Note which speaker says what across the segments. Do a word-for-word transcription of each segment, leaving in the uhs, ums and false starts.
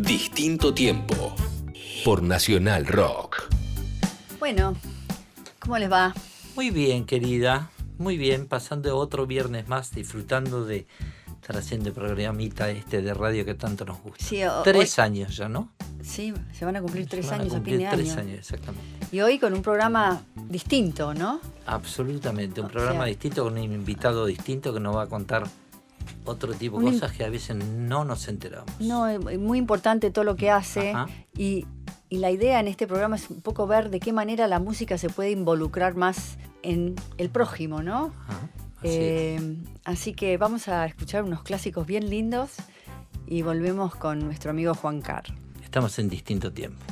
Speaker 1: Distinto Tiempo por Nacional Rock.
Speaker 2: Bueno, ¿cómo les va?
Speaker 3: Muy bien, querida. Muy bien, pasando otro viernes más, disfrutando de estar haciendo el programita este de radio que tanto nos gusta.
Speaker 2: Sí, o,
Speaker 3: tres
Speaker 2: hoy,
Speaker 3: años ya, ¿no?
Speaker 2: Sí, se van a cumplir tres
Speaker 3: Se van
Speaker 2: años
Speaker 3: a,
Speaker 2: a fin de
Speaker 3: tres
Speaker 2: año.
Speaker 3: años, exactamente.
Speaker 2: Y hoy con un programa distinto, ¿no?
Speaker 3: Absolutamente, un
Speaker 2: O
Speaker 3: programa
Speaker 2: sea,
Speaker 3: distinto con un invitado distinto que nos va a contar otro tipo de
Speaker 2: un
Speaker 3: cosas que a veces no nos enteramos.
Speaker 2: No, es muy importante todo lo que hace.
Speaker 3: Ajá.
Speaker 2: y, y la idea en este programa es un poco ver de qué manera la música se puede involucrar más en el prójimo, ¿no?
Speaker 3: Ajá, así
Speaker 2: Eh,
Speaker 3: es.
Speaker 2: así que vamos a escuchar unos clásicos bien lindos y volvemos con nuestro amigo Juan Carr.
Speaker 3: Estamos en Distinto Tiempo.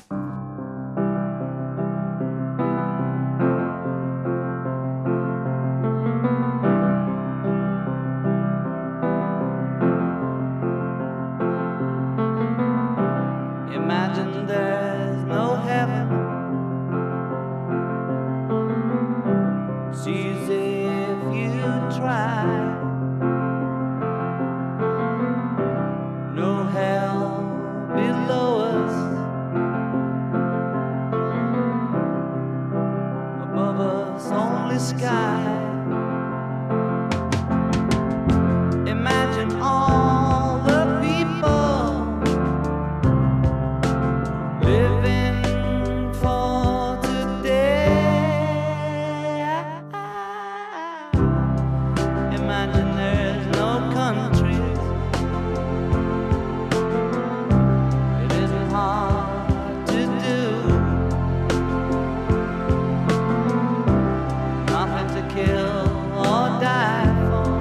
Speaker 4: Imagine there's no heaven. It's easy if you try. No hell below us. Above us only sky. Imagine all the people living for today. Imagine there's no countries. It isn't hard to do. Nothing to kill or die for,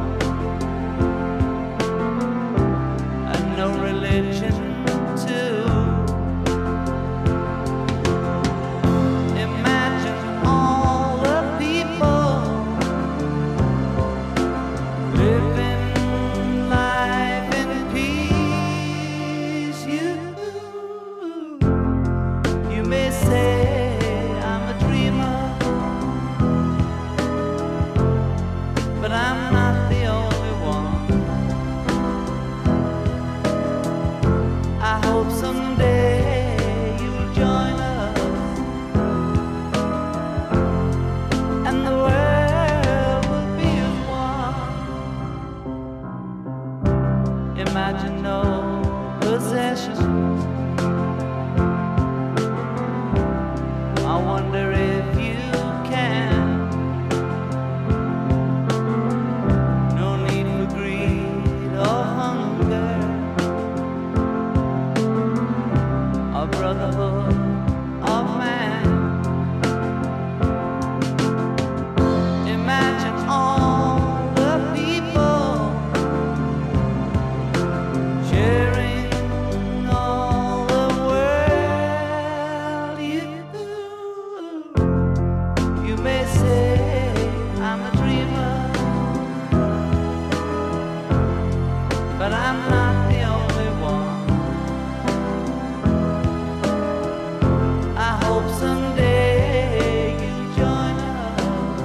Speaker 4: and no religion too. Imagine all the people living life in peace. You, you may say I'm a dreamer, but I'm not the only one. I hope someday you'll join us, and the world will be as one. Imagine no possessions. I wonder if you can. No need for greed or hunger, a brotherhood of man. Imagine all the people sharing all the world. You, you may say I'm a dreamer, but I'm not the only one. I hope someday you'll join us,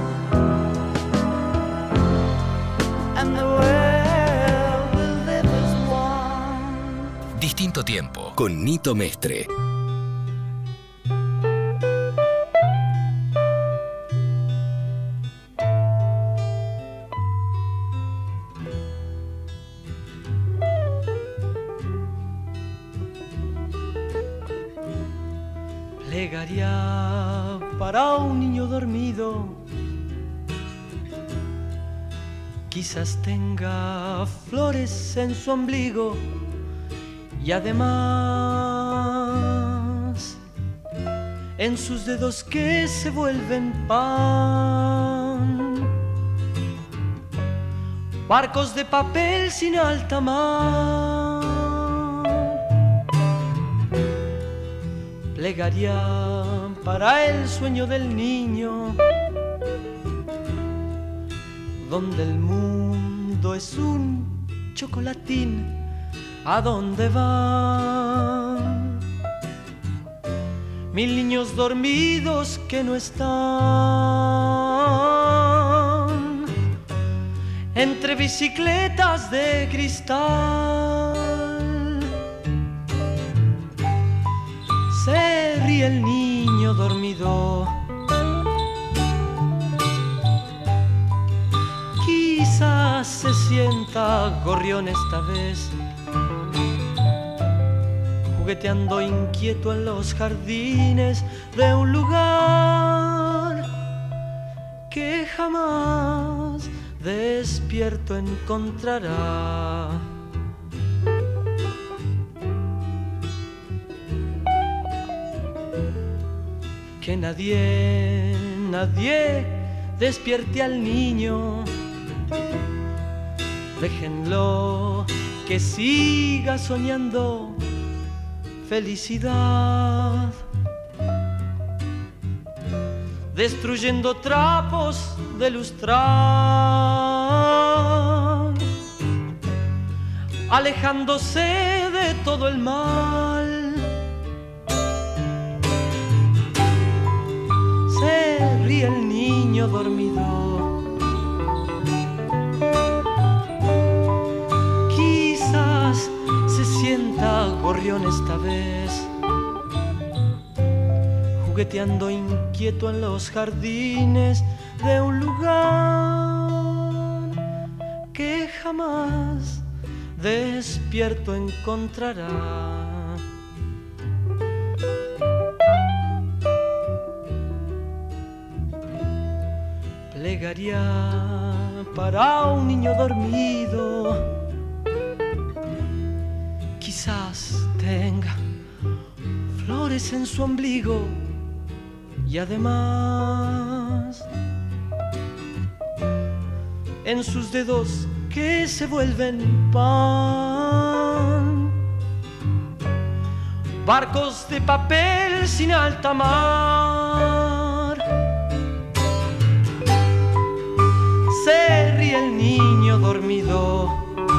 Speaker 4: and the world will live as one.
Speaker 1: Distinto Tiempo con Nito Mestre.
Speaker 4: Plegaria para un niño dormido, quizás tenga flores en su ombligo y además en sus dedos que se vuelven pan, barcos de papel sin alta mar. Plegaria para el sueño del niño, donde el mundo es un chocolatín. ¿A dónde van mil niños dormidos que no están entre bicicletas de cristal? ríe el niño dormido. Quizás se sienta gorrión esta vez, jugueteando inquieto en los jardines de un lugar que jamás despierto encontrará. Que nadie, nadie despierte al niño. Déjenlo que siga soñando felicidad, destruyendo trapos de lustrar, alejándose de todo el mal. Se ríe el niño dormido, quizás se sienta gorrión esta vez, jugueteando inquieto en los jardines de un lugar que jamás despierto encontrará. Plegaria para un niño dormido, quizás tenga flores en su ombligo y además en sus dedos que se vuelven pan, barcos de papel sin alta mar. Se ríe el niño dormido,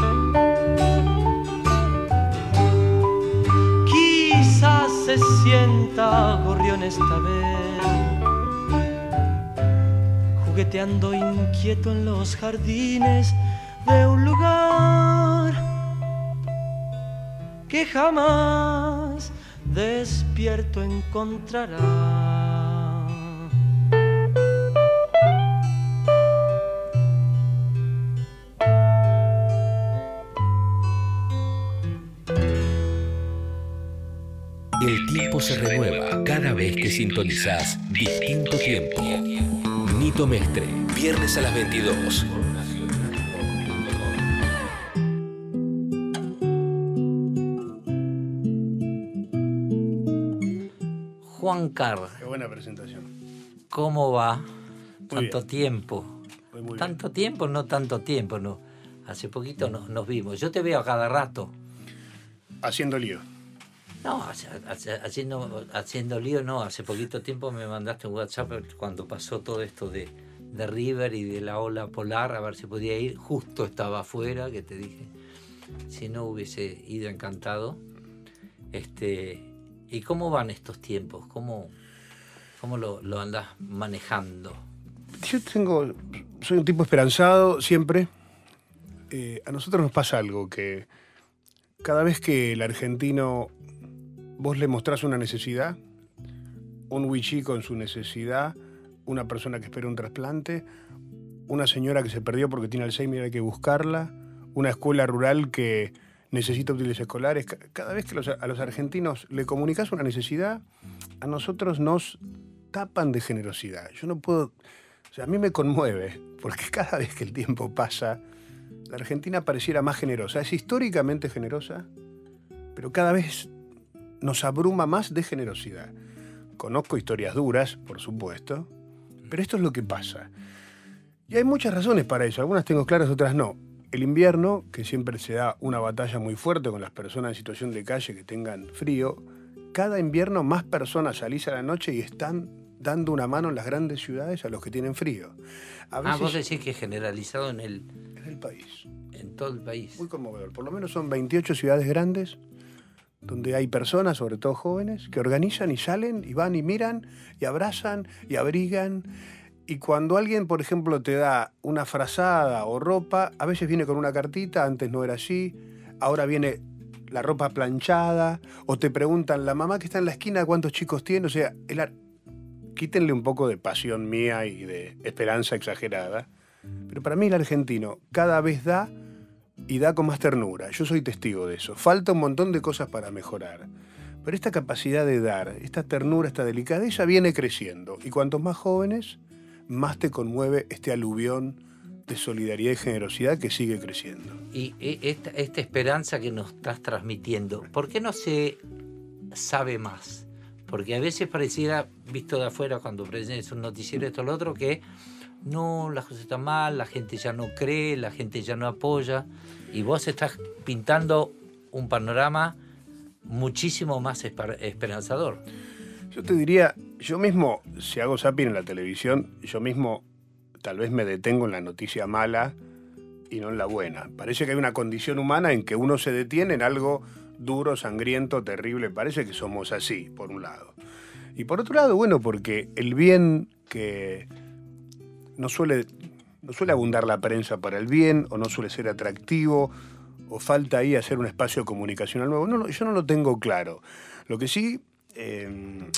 Speaker 4: quizás se sienta gorrión esta vez, jugueteando inquieto en los jardines de un lugar que jamás despierto encontrará.
Speaker 1: El tiempo se renueva cada vez que sintonizás Distinto Tiempo. Nito Mestre, viernes a las veintidós.
Speaker 3: Juan Carr.
Speaker 5: Qué buena presentación.
Speaker 3: ¿Cómo va?
Speaker 5: Muy
Speaker 3: Tanto
Speaker 5: bien.
Speaker 3: tiempo.
Speaker 5: Muy, muy
Speaker 3: tanto
Speaker 5: bien.
Speaker 3: tiempo, no tanto tiempo, no. Hace poquito nos, nos vimos. Yo te veo a cada rato.
Speaker 5: Haciendo lío.
Speaker 3: No, hace- hace- haciendo, haciendo lío no. Hace poquito tiempo me mandaste un WhatsApp cuando pasó todo esto de, de River y de la ola polar, a ver si podía ir. Justo estaba afuera, que te dije. Si no hubiese ido encantado. Este, ¿y cómo van estos tiempos? ¿Cómo, cómo lo, lo andás manejando?
Speaker 5: Yo tengo, soy un tipo esperanzado siempre. Eh, a nosotros nos pasa algo, que cada vez que el argentino, vos le mostrás una necesidad, un wichí con su necesidad, una persona que espera un trasplante, una señora que se perdió porque tiene Alzheimer y hay que buscarla, una escuela rural que necesita útiles escolares. Ca- Cada vez que los- a los argentinos le comunicás una necesidad, a nosotros nos tapan de generosidad. Yo no puedo... O sea, a mí me conmueve, porque cada vez que el tiempo pasa, la Argentina pareciera más generosa. Es históricamente generosa, pero cada vez nos abruma más de generosidad. Conozco historias duras, por supuesto, pero esto es lo que pasa. Y hay muchas razones para eso. Algunas tengo claras, otras no. El invierno, que siempre se da una batalla muy fuerte con las personas en situación de calle que tengan frío, cada invierno más personas salís a la noche y están dando una mano en las grandes ciudades a los que tienen frío. A
Speaker 3: Ah,
Speaker 5: veces
Speaker 3: vos decís que es generalizado en el,
Speaker 5: en el país.
Speaker 3: en todo el país.
Speaker 5: Muy conmovedor. Por lo menos son veintiocho ciudades grandes donde hay personas, sobre todo jóvenes, que organizan y salen y van y miran y abrazan y abrigan. Y cuando alguien, por ejemplo, te da una frazada o ropa, a veces viene con una cartita, antes no era así, ahora viene la ropa planchada, o te preguntan, la mamá que está en la esquina, ¿cuántos chicos tiene? O sea, el ar... quítenle un poco de pasión mía y de esperanza exagerada. Pero para mí el argentino cada vez da y da con más ternura. Yo soy testigo de eso. Falta un montón de cosas para mejorar. Pero esta capacidad de dar, esta ternura, esta delicadeza viene creciendo. Y cuantos más jóvenes, más te conmueve este aluvión de solidaridad y generosidad que sigue creciendo.
Speaker 3: Y esta, esta esperanza que nos estás transmitiendo, ¿por qué no se sabe más? Porque a veces pareciera, visto de afuera, cuando presentas un noticiero, esto o lo otro, que no, las cosas están mal, la gente ya no cree, la gente ya no apoya, y vos estás pintando un panorama muchísimo más esperanzador.
Speaker 5: Yo te diría, yo mismo, si hago zapping en la televisión, yo mismo tal vez me detengo en la noticia mala y no en la buena. Parece que hay una condición humana en que uno se detiene en algo duro, sangriento, terrible. Parece que somos así, por un lado. Y por otro lado, bueno, porque el bien que no suele, no suele abundar la prensa para el bien, o no suele ser atractivo, o falta ahí hacer un espacio comunicacional nuevo. No, no, yo no lo tengo claro. Lo que sí, eh,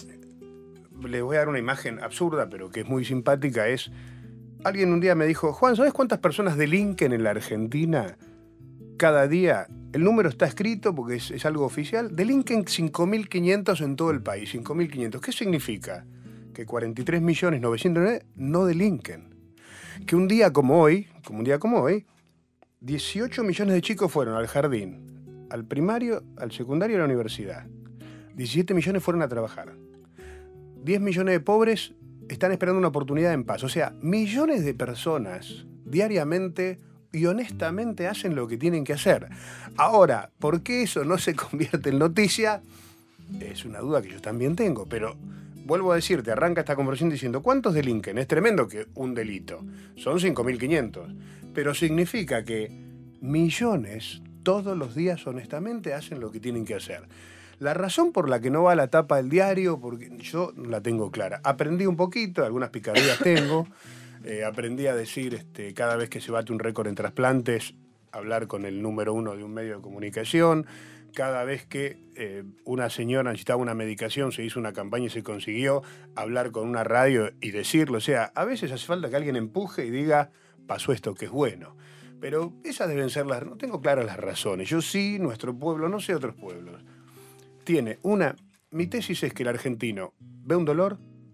Speaker 5: les voy a dar una imagen absurda, pero que es muy simpática, es... Alguien un día me dijo, Juan, ¿sabes cuántas personas delinquen en la Argentina cada día? El número está escrito porque es, es algo oficial. Delinquen cinco mil quinientos en todo el país, cinco mil quinientos. ¿Qué significa? Que cuarenta y tres millones novecientos nueve no delinquen. Que un día como hoy, como un día como hoy, dieciocho millones de chicos fueron al jardín, al primario, al secundario y a la universidad. diecisiete millones fueron a trabajar. diez millones de pobres están esperando una oportunidad en paz. O sea, millones de personas diariamente y honestamente hacen lo que tienen que hacer. Ahora, ¿por qué eso no se convierte en noticia? Es una duda que yo también tengo, pero vuelvo a decirte, arranca esta conversación diciendo, ¿cuántos delinquen? Es tremendo que un delito. Son cinco mil quinientos. Pero significa que millones todos los días honestamente hacen lo que tienen que hacer. La razón por la que no va a la tapa del diario, porque yo no la tengo clara. Aprendí un poquito, algunas picardías tengo. Eh, aprendí a decir, este, cada vez que se bate un récord en trasplantes, hablar con el número uno de un medio de comunicación. Cada vez que eh, una señora necesitaba una medicación, se hizo una campaña y se consiguió, hablar con una radio y decirlo. O sea, a veces hace falta que alguien empuje y diga, pasó esto que es bueno. Pero esas deben ser las... No tengo claras las razones. Yo sí, nuestro pueblo, no sé otros pueblos, tiene una... Mi tesis es que el argentino ve un dolor,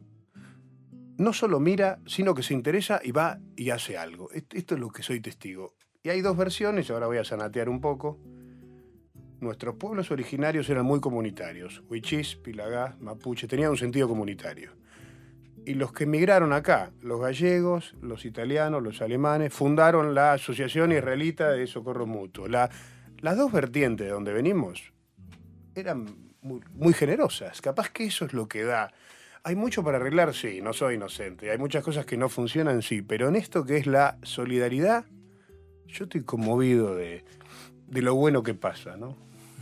Speaker 5: no solo mira, sino que se interesa y va y hace algo. Esto es lo que soy testigo. Y hay dos versiones, ahora voy a zanatear un poco. Nuestros pueblos originarios eran muy comunitarios. Huichís, Pilagá, Mapuche, tenían un sentido comunitario. Y los que emigraron acá, los gallegos, los italianos, los alemanes, fundaron la Asociación Israelita de Socorro Mutuo. La, las dos vertientes de donde venimos eran muy, muy generosas. Capaz que eso es lo que da. Hay mucho para arreglar, sí, no soy inocente. Hay muchas cosas que no funcionan, sí. Pero en esto que es la solidaridad, yo estoy conmovido de, de lo bueno que pasa, ¿no?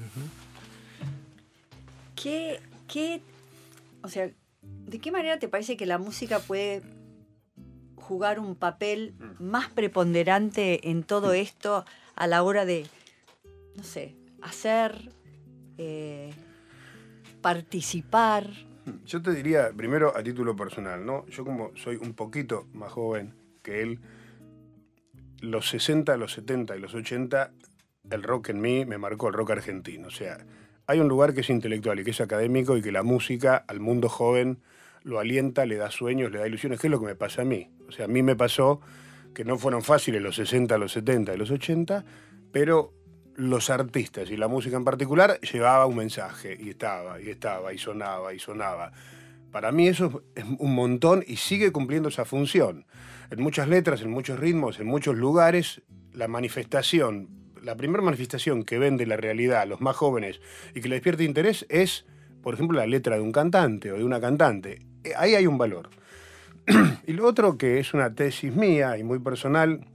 Speaker 2: ¿Qué, qué, o sea, ¿de qué manera te parece que la música puede jugar un papel más preponderante en todo esto a la hora de, no sé, hacer... Eh, participar?
Speaker 5: Yo te diría, primero a título personal, ¿no? Yo como soy un poquito más joven que él, los sesenta, los setenta y los ochenta, el rock en mí me marcó, el rock argentino. O sea, hay un lugar que es intelectual y que es académico y que la música al mundo joven lo alienta, le da sueños, le da ilusiones, que es lo que me pasa a mí. O sea, a mí me pasó que no fueron fáciles los sesenta, los setenta y los ochenta, pero los artistas y la música en particular llevaba un mensaje y estaba, y estaba, y sonaba, y sonaba. Para mí eso es un montón y sigue cumpliendo esa función. En muchas letras, en muchos ritmos, en muchos lugares, la manifestación, la primera manifestación que vende la realidad a los más jóvenes y que le despierta interés es, por ejemplo, la letra de un cantante o de una cantante. Ahí hay un valor. Y lo otro, que es una tesis mía y muy personal,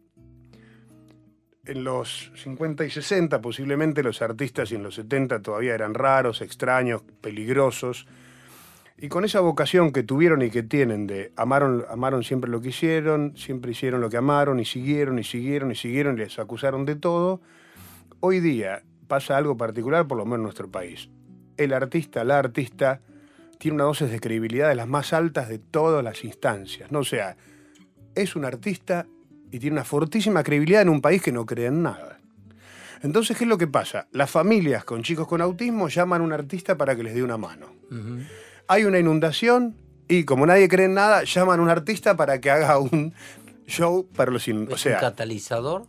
Speaker 5: en los cincuenta y sesenta posiblemente los artistas y en los setenta todavía eran raros, extraños, peligrosos. Y con esa vocación que tuvieron y que tienen de amaron, amaron siempre lo que hicieron, siempre hicieron lo que amaron y siguieron y siguieron y siguieron y les acusaron de todo, hoy día pasa algo particular, por lo menos en nuestro país. El artista, la artista, tiene una dosis de credibilidad de las más altas de todas las instancias, ¿no? O sea, es un artista y tiene una fortísima credibilidad en un país que no cree en nada. Entonces, ¿qué es lo que pasa? Las familias con chicos con autismo llaman a un artista para que les dé una mano. Uh-huh. Hay una inundación y, como nadie cree en nada, llaman a un artista para que haga un show para los inundados.
Speaker 3: ¿Es o sea, un catalizador?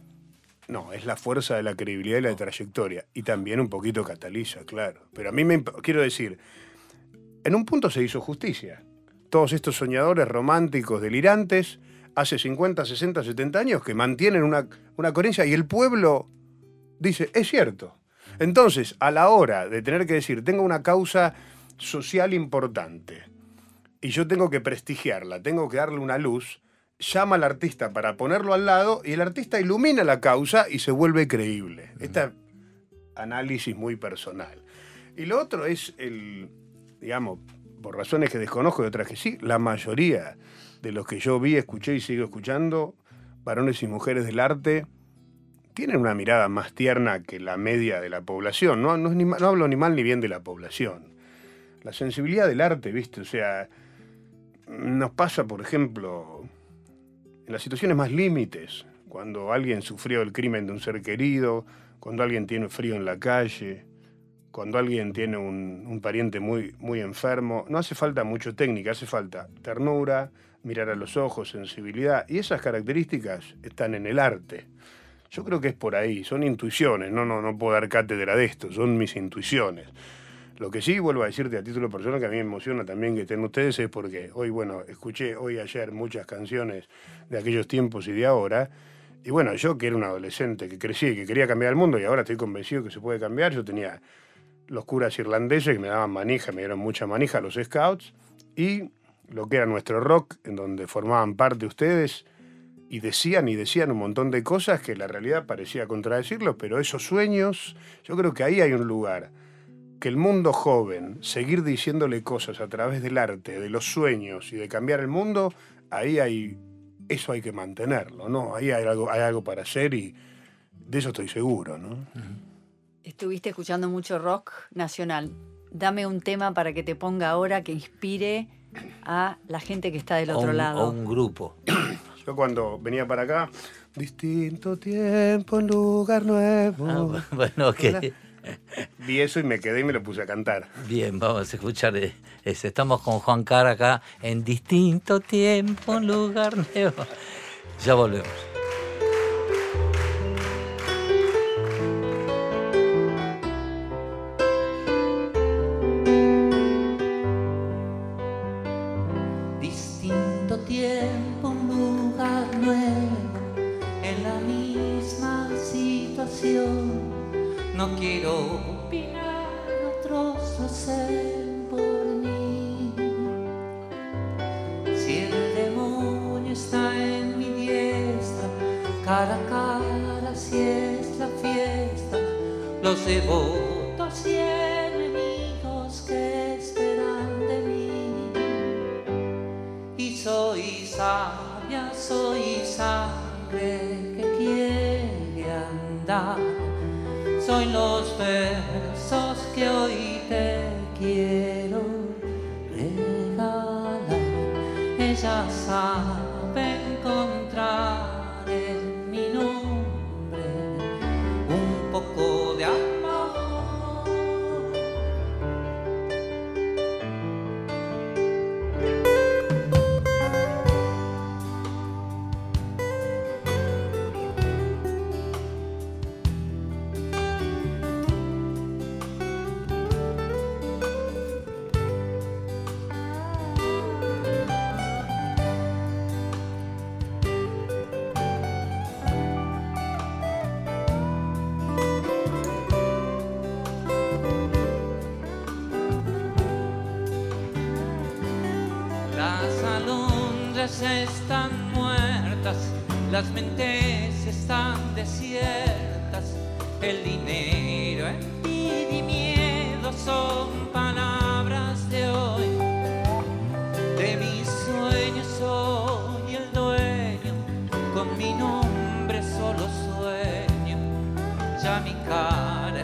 Speaker 5: No, es la fuerza de la credibilidad y la trayectoria. Y también un poquito cataliza, claro. Pero a mí me... Quiero decir, en un punto se hizo justicia. Todos estos soñadores románticos, delirantes, hace cincuenta, sesenta, setenta años que mantienen una, una coherencia y el pueblo dice, es cierto. Entonces, a la hora de tener que decir, tengo una causa social importante y yo tengo que prestigiarla, tengo que darle una luz, llama al artista para ponerlo al lado y el artista ilumina la causa y se vuelve creíble. Uh-huh. Este análisis muy personal. Y lo otro es el, digamos, por razones que desconozco y otras que sí, la mayoría de los que yo vi, escuché y sigo escuchando, varones y mujeres del arte, tienen una mirada más tierna que la media de la población. No, no, es ni, no hablo ni mal ni bien de la población. La sensibilidad del arte, ¿viste? O sea, nos pasa, por ejemplo, en las situaciones más límites, cuando alguien sufrió el crimen de un ser querido, cuando alguien tiene frío en la calle, cuando alguien tiene un, un pariente muy, muy enfermo. No hace falta mucho técnica, hace falta ternura, mirar a los ojos, sensibilidad, y esas características están en el arte. Yo creo que es por ahí, son intuiciones, no, no, no puedo dar cátedra de esto, son mis intuiciones. Lo que sí, vuelvo a decirte a título personal, que a mí me emociona también que estén ustedes, es porque hoy, bueno, escuché hoy ayer muchas canciones de aquellos tiempos y de ahora, y bueno, yo que era un adolescente, que crecí y que quería cambiar el mundo, y ahora estoy convencido que se puede cambiar, yo tenía los curas irlandeses que me daban manija, me dieron mucha manija, los scouts, y lo que era nuestro rock, en donde formaban parte ustedes, y decían y decían un montón de cosas que la realidad parecía contradecirlos, pero esos sueños, yo creo que ahí hay un lugar, que el mundo joven, seguir diciéndole cosas a través del arte, de los sueños y de cambiar el mundo, ahí hay, eso hay que mantenerlo, ¿no? Ahí hay algo, hay algo para hacer y de eso estoy seguro, ¿no?
Speaker 2: Estuviste escuchando mucho rock nacional. Dame un tema para que te ponga ahora que inspire a la gente que está del otro
Speaker 3: o un,
Speaker 2: lado.
Speaker 3: O un grupo.
Speaker 5: Yo cuando venía para acá, distinto tiempo, en lugar nuevo.
Speaker 3: Ah, bueno, ok.
Speaker 5: Vi eso y me quedé y me lo puse a cantar.
Speaker 3: Bien, vamos a escuchar ese. Estamos con Juan Carr acá en distinto tiempo, en lugar nuevo. Ya volvemos.
Speaker 6: Distinto tiempo, un lugar nuevo, en la misma situación. No quiero opinar, otros lo hacen por mí. Si el demonio está en mi diestra, cara a cara, si es la fiesta, los devotos y enemigos que esperan de mí. Y soy sabia, soy sangre que quiere andar. Soy los versos que hoy te quiero regalar. Ella sabe encontrar en mi nombre un poco de amor. Están muertas, las mentes están desiertas, el dinero, envidia y miedo son palabras de hoy. De mis sueños soy el dueño, con mi nombre solo sueño, ya mi cara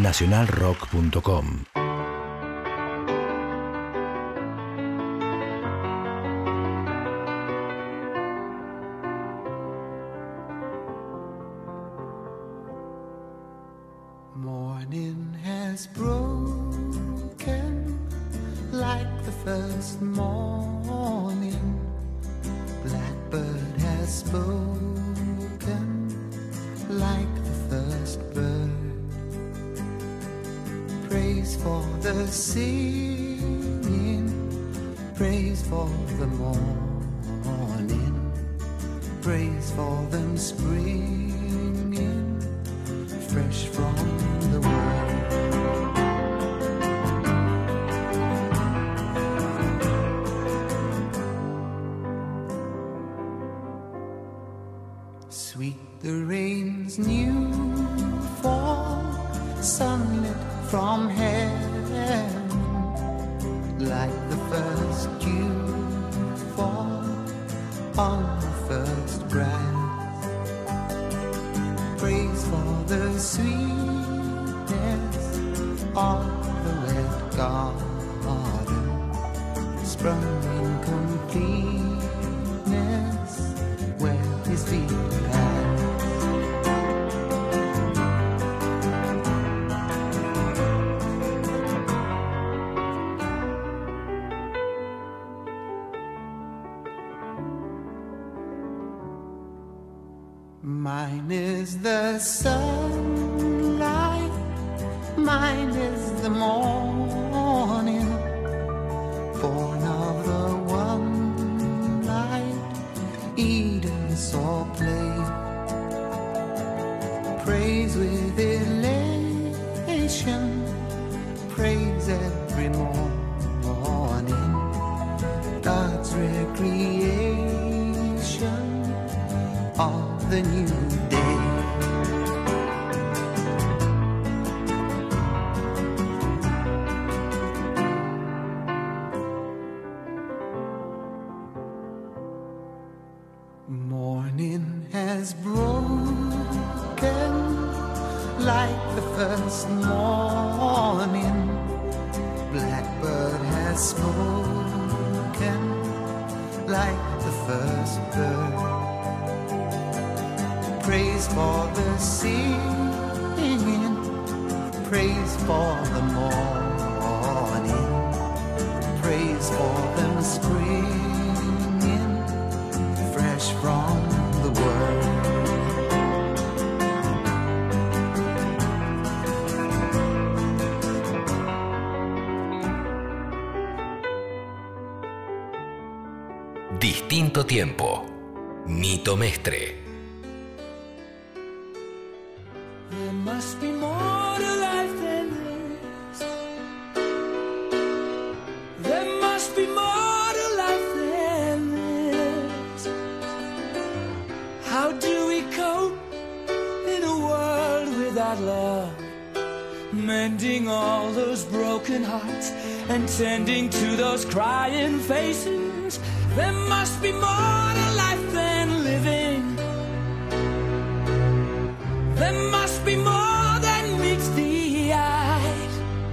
Speaker 1: nacional rock punto com.
Speaker 7: Morning has broken like the first morning. Blackbird has spoken like the first bird. Praise for the singing, praise for the morning, praise for them springing fresh from the world. Sweet the rain's new fall, sunlit from heaven, like the first dew fall on the first grass. Praise for the sweetness of the wet garden, sprung in completeness where his feet pass. Mine is the sunlight, mine is the morning, born of the one light Eden saw play. Praise with elation, praise every morning, God's recreation of the new day. Morning has broken like the first morning. Blackbird has spoken like the first bird. Praise for the singing, praise for the morning, praise for them springing fresh from the world.
Speaker 1: Distinto tiempo. Nito Mestre.
Speaker 6: There must be more to life than this. There must be more to life than this. How do we cope in a world without love? Mending all those broken hearts and tending to those crying faces. There must be more to life than living. There must be more than meets the eye.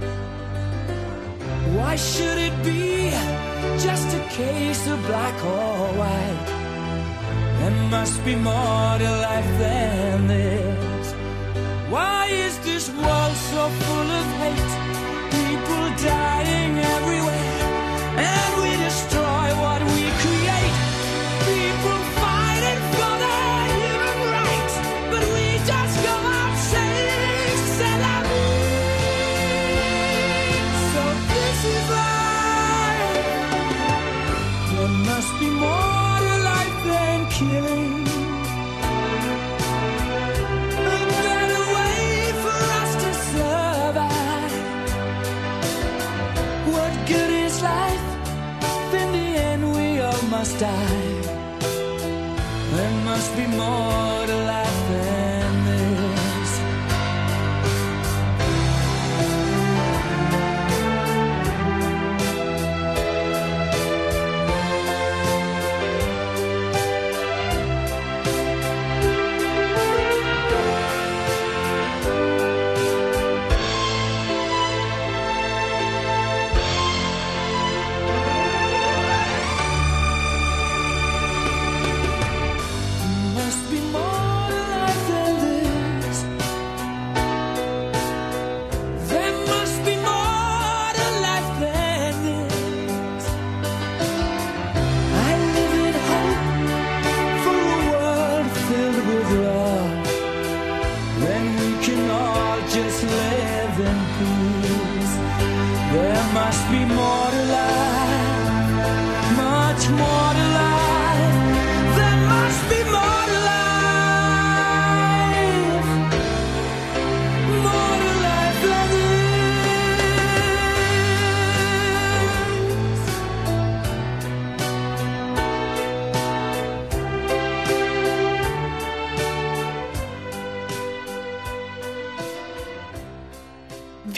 Speaker 6: Why should it be just a case of black or white? There must be more to life than this. Why is this world so full of hate? People dying everywhere, and we destroy what we create. People fighting for their human rights, but we just go out saying, c'est la vie. So this is life. There must be more to life than killing. A better way for us to survive. What good is life? In the end we all must die. There must be more to life than this.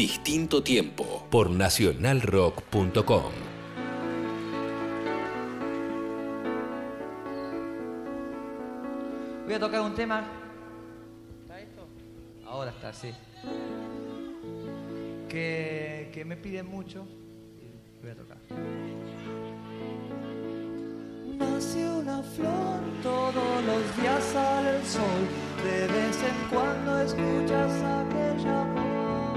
Speaker 1: Distinto Tiempo por nacional rock punto com.
Speaker 8: Voy a tocar un tema. ¿Está esto? Ahora está, sí. Que, que me piden mucho. Voy a tocar. Nace una flor, todos los días sale el sol. De vez en cuando escuchas aquella voz,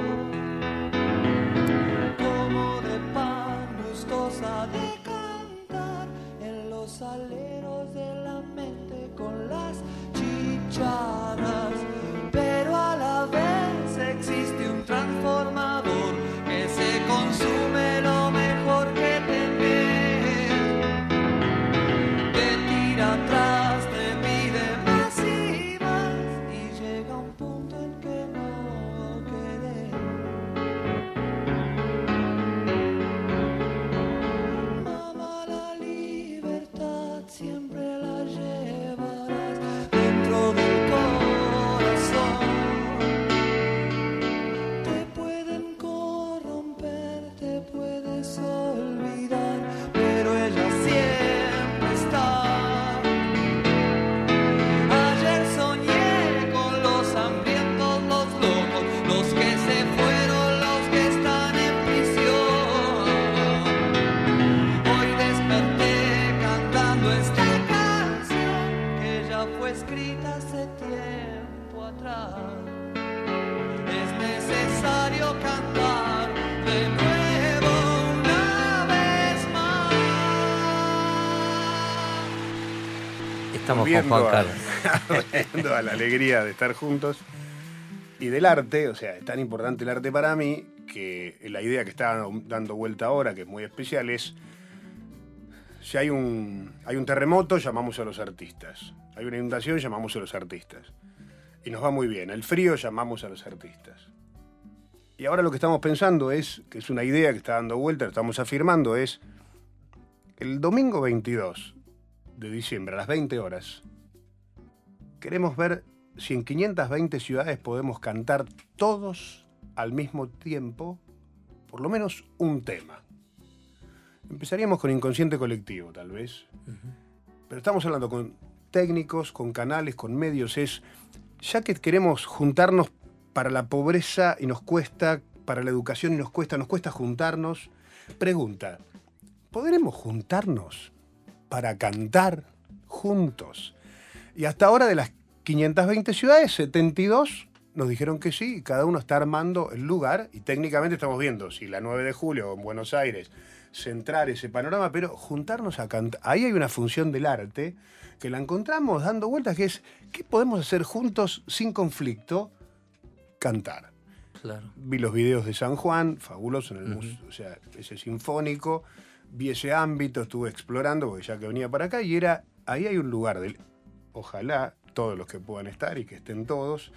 Speaker 8: como de pan, gustosa de cantar en los aleros de la mente con las chicharras. Pero a la vez existe un transformador que se consume lo mejor que tenés. Te tira atrás, te pide más y más, y llega un punto en que no querés. Mamá, la libertad siempre la llevarás dentro del corazón. Te pueden corromper, te puedes olvidar, pero ella siempre está. Ayer soñé con los hambrientos, los locos, los que se fueron, los que están en prisión. Hoy desperté cantando esta canción que ya fue escrita hace tiempo atrás. Es necesario cantar de nuevo una vez más.
Speaker 3: Estamos con
Speaker 5: Volviendo
Speaker 3: Juan
Speaker 5: a-
Speaker 3: Carlos.
Speaker 5: volviendo a la alegría de estar juntos y del arte. O sea, es tan importante el arte para mí que la idea que está dando vuelta ahora, que es muy especial, es si hay un, hay un terremoto, llamamos a los artistas. Hay una inundación, llamamos a los artistas. Y nos va muy bien. El frío, llamamos a los artistas. Y ahora lo que estamos pensando es, que es una idea que está dando vuelta, lo estamos afirmando, es el domingo veintidós de diciembre a las veinte horas. Queremos ver si en quinientas veinte ciudades podemos cantar todos al mismo tiempo, por lo menos un tema. Empezaríamos con Inconsciente Colectivo, tal vez. Pero estamos hablando con técnicos, con canales, con medios. Es, ya que queremos juntarnos para la pobreza y nos cuesta, para la educación y nos cuesta, nos cuesta juntarnos. Pregunta, ¿podremos juntarnos para cantar juntos? Y hasta ahora de las quinientas veinte ciudades, setenta y dos nos dijeron que sí, y cada uno está armando el lugar, y técnicamente estamos viendo si la nueve de julio en Buenos Aires centrar ese panorama, pero juntarnos a cantar. Ahí hay una función del arte que la encontramos dando vueltas, que es, ¿qué podemos hacer juntos sin conflicto? Cantar.
Speaker 3: Claro.
Speaker 5: Vi los videos de San Juan, fabuloso en el
Speaker 3: Ujú.
Speaker 5: museo, o sea, ese sinfónico, vi ese ámbito, estuve explorando, porque ya que venía para acá, y era, ahí hay un lugar, del, ojalá todos los que puedan estar y que estén todos.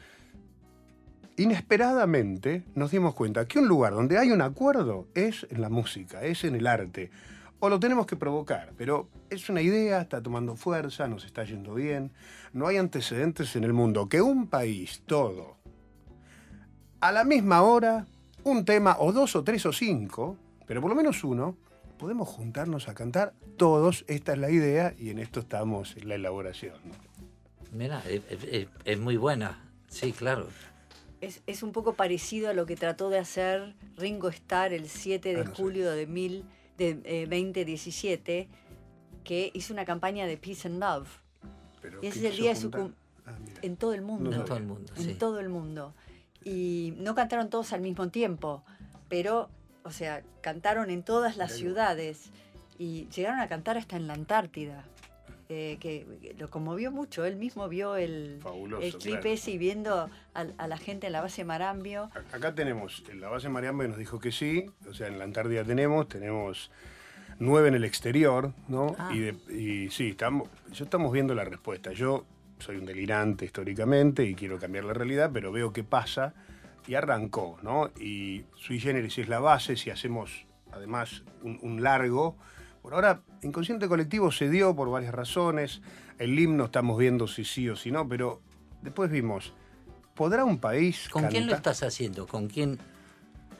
Speaker 5: Inesperadamente nos dimos cuenta que un lugar donde hay un acuerdo es en la música, es en el arte. O lo tenemos que provocar, pero es una idea, está tomando fuerza, nos está yendo bien. No hay antecedentes en el mundo que un país todo, a la misma hora, un tema, o dos, o tres, o cinco, pero por lo menos uno, podemos juntarnos a cantar todos. Esta es la idea y en esto estamos en la elaboración, ¿no?
Speaker 3: Mira, es, es- es muy buena. Sí, claro.
Speaker 2: Es, es un poco parecido a lo que trató de hacer Ringo Starr el siete de
Speaker 5: Ah, no sé.
Speaker 2: julio de, mil, de eh, veinte diecisiete, que hizo una campaña de Peace and Love.
Speaker 5: Pero
Speaker 2: Y ese
Speaker 5: ¿qué
Speaker 2: es el
Speaker 5: quiso
Speaker 2: día de su
Speaker 5: juntar?
Speaker 2: cum-
Speaker 5: Ah, mira.
Speaker 2: En todo el mundo.
Speaker 5: No
Speaker 3: En todo el mundo,
Speaker 2: En
Speaker 3: sí.
Speaker 2: todo el mundo. Y no cantaron todos al mismo tiempo, pero, o sea, cantaron en todas las
Speaker 5: Mirá vos.
Speaker 2: ciudades y llegaron a cantar hasta en la Antártida, eh, que, que lo conmovió mucho. Él mismo vio el,
Speaker 5: Fabuloso,
Speaker 2: el clip
Speaker 5: claro.
Speaker 2: ese y viendo a, a la gente en la base Marambio.
Speaker 5: A- Acá tenemos, en la base Mariambe nos dijo que sí, o sea, en la Antártida tenemos, tenemos nueve en el exterior, ¿no?
Speaker 3: Ah.
Speaker 5: Y, de- y sí, estamos, yo estamos viendo la respuesta. Yo soy un delirante históricamente y quiero cambiar la realidad, pero veo qué pasa y arrancó, ¿no? Y sui generis es la base, si hacemos además un, un largo. Por ahora, Inconsciente Colectivo se dio por varias razones. El himno estamos viendo si sí o si no, pero después vimos, ¿podrá un país
Speaker 3: ¿Con quién lo
Speaker 5: cantar?
Speaker 3: estás haciendo? ¿Con quién?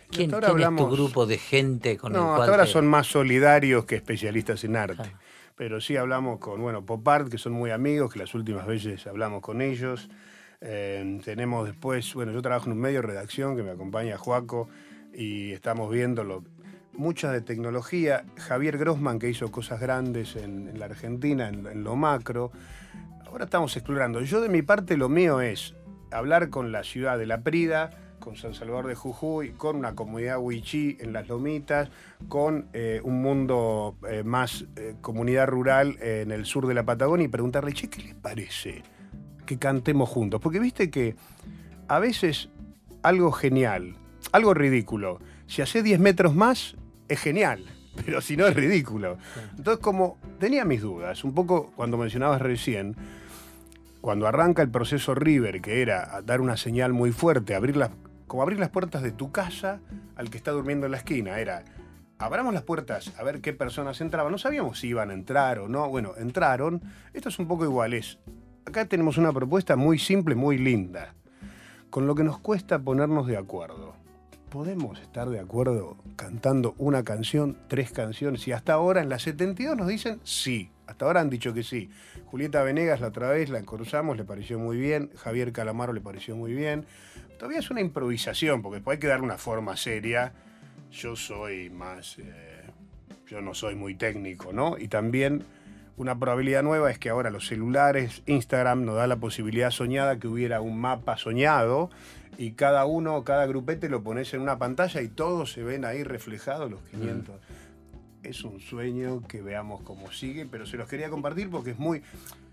Speaker 3: ¿Quién,
Speaker 5: ahora
Speaker 3: quién
Speaker 5: hablamos-
Speaker 3: es tu grupo de gente con
Speaker 5: No,
Speaker 3: el cual
Speaker 5: hasta ahora
Speaker 3: te-
Speaker 5: son más solidarios que especialistas en arte.
Speaker 3: Claro.
Speaker 5: Pero sí hablamos con, bueno, Pop Art, que son muy amigos, que las últimas veces hablamos con ellos. Eh, tenemos después, bueno, yo trabajo en un medio de redacción que me acompaña Joaco y estamos viendo lo, muchas de tecnología. Javier Grossman, que hizo cosas grandes en, en la Argentina, en, en lo macro. Ahora estamos explorando. Yo de mi parte lo mío es hablar con la ciudad de La Prida, con San Salvador de Jujuy, con una comunidad wichí en las Lomitas, con eh, un mundo eh, más eh, comunidad rural eh, en el sur de la Patagonia y preguntarle, che, ¿qué les parece que cantemos juntos? Porque viste que a veces algo genial, algo ridículo, si hace diez metros más, es genial, pero si no es ridículo. Entonces, como tenía mis dudas, un poco cuando mencionabas recién, cuando arranca el proceso River, que era dar una señal muy fuerte, abrir las, como abrir las puertas de tu casa al que está durmiendo en la esquina, era, abramos las puertas a ver qué personas entraban. No sabíamos si iban a entrar o no. Bueno, entraron. Esto es un poco igual. Es, acá tenemos una propuesta muy simple, muy linda, con lo que nos cuesta ponernos de acuerdo. ¿Podemos estar de acuerdo cantando una canción, tres canciones? Y hasta ahora en la setenta y dos nos dicen sí. Hasta ahora han dicho que sí. Julieta Venegas la otra vez la cruzamos, le pareció muy bien. Javier Calamaro le pareció muy bien. Todavía es una improvisación, porque después hay que dar una forma seria. Yo soy más... Eh, yo no soy muy técnico, ¿no? Y también una probabilidad nueva es que ahora los celulares, Instagram nos da la posibilidad soñada que hubiera un mapa soñado y cada uno, cada grupete lo pones en una pantalla y todos se ven ahí reflejados los quinientos. Mm. Es un sueño que veamos cómo sigue, pero se los quería compartir porque es muy...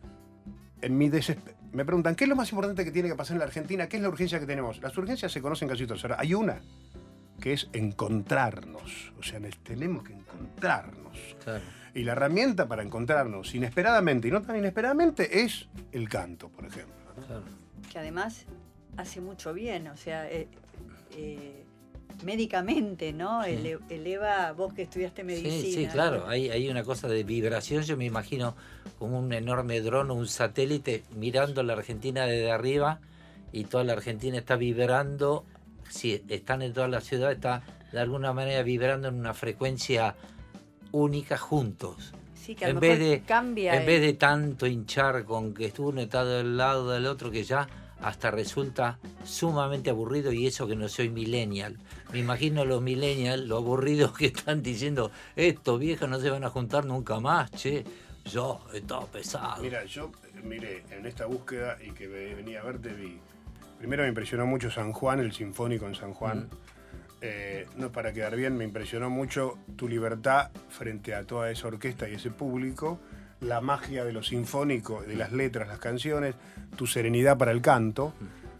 Speaker 5: En mi desesper... Me preguntan, ¿qué es lo más importante que tiene que pasar en la Argentina? ¿Qué es la urgencia que tenemos? Las urgencias se conocen casi todas. Ahora, hay una, que es encontrarnos. O sea, tenemos que encontrarnos.
Speaker 3: Claro.
Speaker 5: Y la herramienta para encontrarnos inesperadamente y no tan inesperadamente es el canto, por ejemplo, ¿no?
Speaker 3: Claro.
Speaker 2: Que además hace mucho bien, o sea, eh, eh, médicamente, ¿no?
Speaker 3: Sí.
Speaker 2: Ele- eleva, vos que estudiaste medicina.
Speaker 3: Sí, sí, claro. Hay, hay una cosa de vibración. Yo me imagino como un enorme dron o un satélite mirando la Argentina desde arriba y toda la Argentina está vibrando. Si están en toda la ciudad, está de alguna manera vibrando en una frecuencia única juntos.
Speaker 2: Sí, que a lo
Speaker 3: En
Speaker 2: mejor
Speaker 3: vez de,
Speaker 2: cambia.
Speaker 3: en
Speaker 2: el-
Speaker 3: vez de tanto hinchar con que uno está del lado del otro, que ya hasta resulta sumamente aburrido, y eso que no soy millennial. Me imagino los millennials, los aburridos que están diciendo, estos viejos no se van a juntar nunca más, che. Yo, está pesado.
Speaker 5: Mira, yo, mire, en esta búsqueda y que ve- venía a verte, vi. Primero me impresionó mucho San Juan, el Sinfónico en San Juan.
Speaker 3: Mm.
Speaker 5: Eh, no es para quedar bien, me impresionó mucho tu libertad frente a toda esa orquesta y ese público, la magia de lo sinfónico, de las letras, las canciones, tu serenidad para el canto.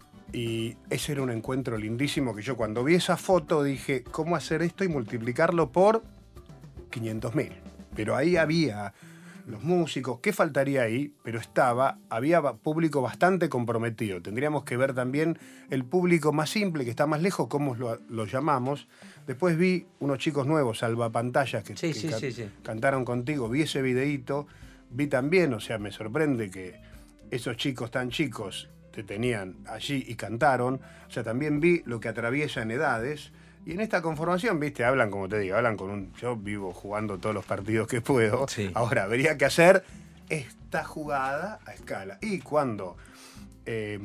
Speaker 5: Y ese era un encuentro lindísimo que yo cuando vi esa foto dije, ¿cómo hacer esto y multiplicarlo por quinientos mil? Pero ahí había los músicos, ¿qué faltaría ahí? Pero estaba, había público bastante comprometido. Tendríamos que ver también el público más simple, que está más lejos, cómo lo, lo llamamos. Después vi unos chicos nuevos, salvapantallas, que,
Speaker 3: Sí,
Speaker 5: que
Speaker 3: sí,
Speaker 5: can-
Speaker 3: sí, sí.
Speaker 5: cantaron contigo. Vi ese videíto, vi también, o sea, me sorprende que esos chicos tan chicos te tenían allí y cantaron. O sea, también vi lo que atraviesa en edades. Y en esta conformación, viste, hablan, como te digo, hablan con un... Yo vivo jugando todos los partidos que puedo.
Speaker 3: Sí.
Speaker 5: Ahora, habría que hacer esta jugada a escala. Y cuando eh,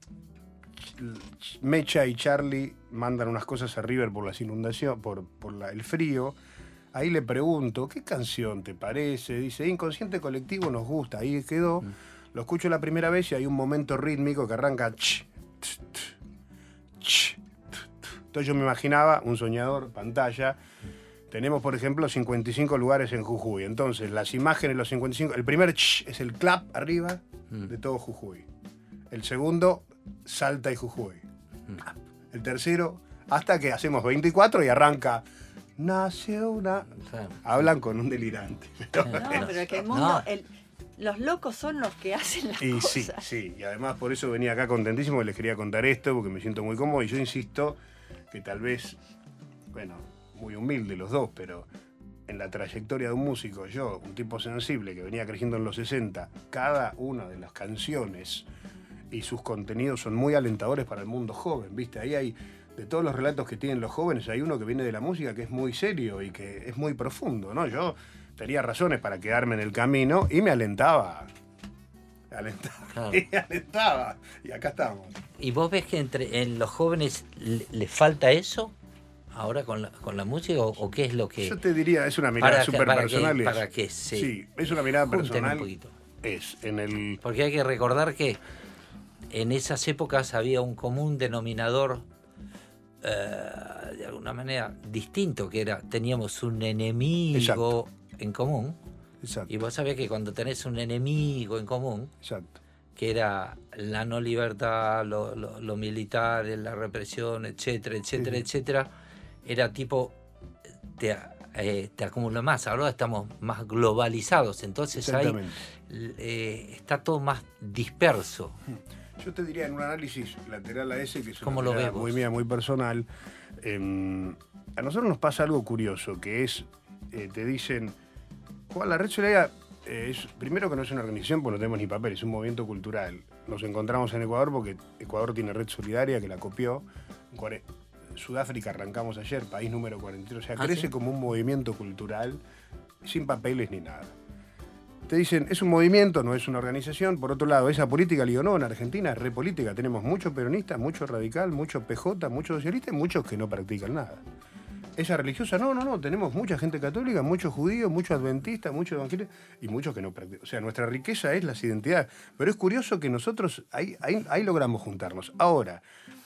Speaker 5: Mecha y Charlie mandan unas cosas a River por las inundaciones, por, por la- el frío, ahí le pregunto, ¿qué canción te parece? Dice, Inconsciente Colectivo nos gusta. Ahí quedó.
Speaker 3: Mm.
Speaker 5: Lo escucho la primera vez y hay un momento rítmico que arranca... ch, ch, ch, ch. Entonces yo me imaginaba un soñador, pantalla. Tenemos, por ejemplo, cincuenta y cinco lugares en Jujuy. Entonces, las imágenes, los cincuenta y cinco... El primer ch es el clap arriba
Speaker 3: Mm.
Speaker 5: de todo Jujuy. El segundo, Salta y Jujuy.
Speaker 3: Mm.
Speaker 5: El tercero, hasta que hacemos veinticuatro y arranca... Nace una...
Speaker 3: O sea,
Speaker 5: Hablan con un delirante. Pero-
Speaker 2: No, pero es que el mundo,
Speaker 3: No.
Speaker 2: el- los locos son los que hacen las
Speaker 5: Y
Speaker 2: cosas.
Speaker 5: sí, sí, y además por eso venía acá contentísimo, que les quería contar esto, porque me siento muy cómodo y yo insisto que tal vez, bueno, muy humilde los dos, pero en la trayectoria de un músico, yo, un tipo sensible que venía creciendo en los sesenta, cada una de las canciones y sus contenidos son muy alentadores para el mundo joven, ¿viste? Ahí hay de todos los relatos que tienen los jóvenes, hay uno que viene de la música que es muy serio y que es muy profundo, ¿no? Yo tenía razones para quedarme en el camino y me alentaba. Me alentaba.
Speaker 3: Claro.
Speaker 5: Me alentaba. Y acá estamos.
Speaker 3: ¿Y vos ves que entre en los jóvenes le, le falta eso ahora con la, con la música o, o qué es lo que...?
Speaker 5: Yo te diría, es una mirada súper personal.
Speaker 3: Que, para que se
Speaker 5: sí, es una mirada personal.
Speaker 3: Un poquito.
Speaker 5: Es en el...
Speaker 3: Porque hay que recordar que en esas épocas había un común denominador eh, de alguna manera distinto, que era, teníamos un enemigo Exacto. en común.
Speaker 5: Exacto.
Speaker 3: Y vos sabés que cuando tenés un enemigo en común,
Speaker 5: Exacto.
Speaker 3: que era la no libertad, lo, lo, lo militar, la represión, etcétera, etcétera, sí. etcétera, era tipo, te, eh, te acumula más. Ahora estamos más globalizados, entonces ahí eh, está todo más disperso.
Speaker 5: Yo te diría, en un análisis lateral a ese, que es
Speaker 3: una
Speaker 5: mirada muy mía, muy personal, eh, a nosotros nos pasa algo curioso, que es, eh, te dicen, ¿cuál la Red Solidaria? Eh, es, primero que no es una organización, porque no tenemos ni papel, es un movimiento cultural. Nos encontramos en Ecuador porque Ecuador tiene Red Solidaria, que la copió. En Sudáfrica arrancamos ayer, país número cuarenta y tres, o sea, ¿Ah, crece sí? como un movimiento cultural, sin papeles ni nada. Te dicen, es un movimiento, no es una organización. Por otro lado, esa política, le digo, no, en Argentina es repolítica. Tenemos muchos peronistas, mucho radical, mucho P J, muchos socialistas y muchos que no practican nada. Esa religiosa, no, no, no, tenemos mucha gente católica, muchos judíos, muchos adventistas, muchos evangélicos y muchos que no practican. O sea, nuestra riqueza es las identidades. Pero es curioso que nosotros ahí, ahí, ahí logramos juntarnos. Ahora,